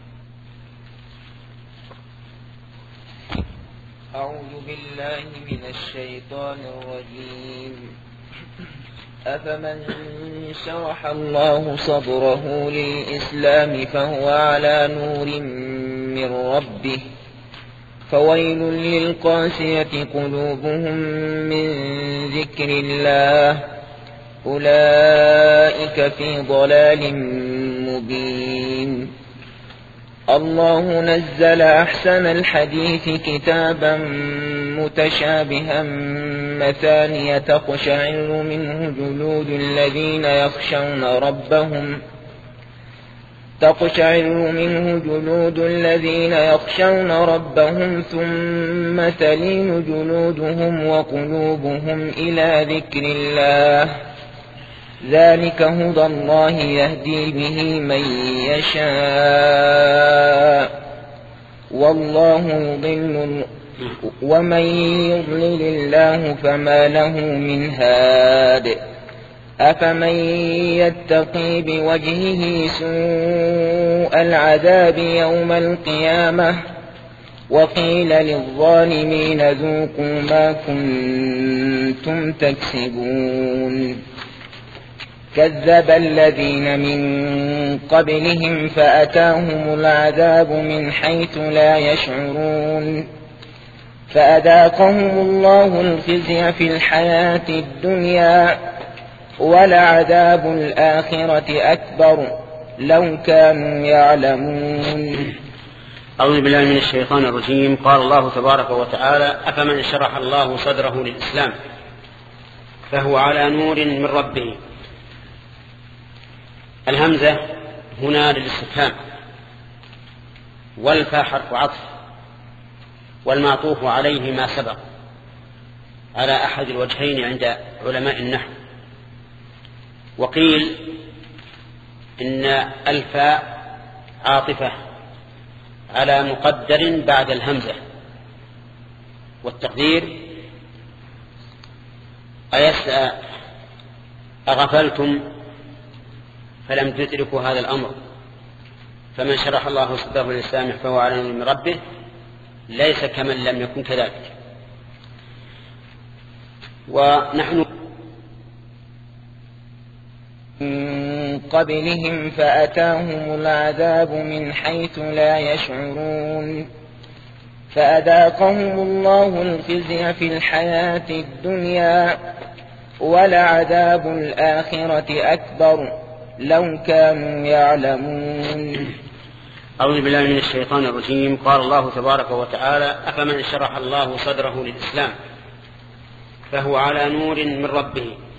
أعوذ بالله من الشيطان الرجيم. أفمن شرح الله صدره للإسلام فهو على نور من ربه فويل للقاسية قلوبهم من ذكر الله أولئك في ضلال مبين. الله نزل أحسن الحديث كتابا متشابها مثانية تقشعر منه جلود الذين يخشون ربهم تقشعر منه جلود الذين يخشون ربهم ثم تلين جلودهم وقلوبهم إلى ذكر الله ذلك هدى الله يهدي به من يشاء والله يضل ومن يضلل الله فما له من هاد. أفمن يتقي بوجهه سوء العذاب يوم القيامة وقيل للظالمين ذوقوا ما كنتم تكسبون كذب الذين من قبلهم فأتاهم العذاب من حيث لا يشعرون فأذاقهم الله الخزي في الحياة الدنيا ولعذاب الآخرة أكبر لو كانوا يعلمون. أعوذ بالله من الشيطان الرجيم. قال الله تبارك وتعالى أفمن شرح الله صدره للإسلام فهو على نور من ربه. الهمزة هنا للاستفهام والفاء حرف عطف والمعطوف عليه ما سبق على أحد الوجهين عند علماء النحو. وقيل إن الفاء عاطفة على مقدر بعد الهمزة والتقدير أيسأ أغفلتم فلم تدركوا هذا الأمر فمن شرح الله صدره للإسلام فهو على نور من ربه ليس كمن لم يكن كذلك. ونحن من قبلهم فأتاهم العذاب من حيث لا يشعرون فأذاقهم الله الخزي في الحياة الدنيا ولعذاب الآخرة أكبر لو كانوا يعلمون. أعوذ بالله من الشيطان الرجيم. قال الله تبارك وتعالى أفمن شرح الله صدره للإسلام فهو على نور من ربه.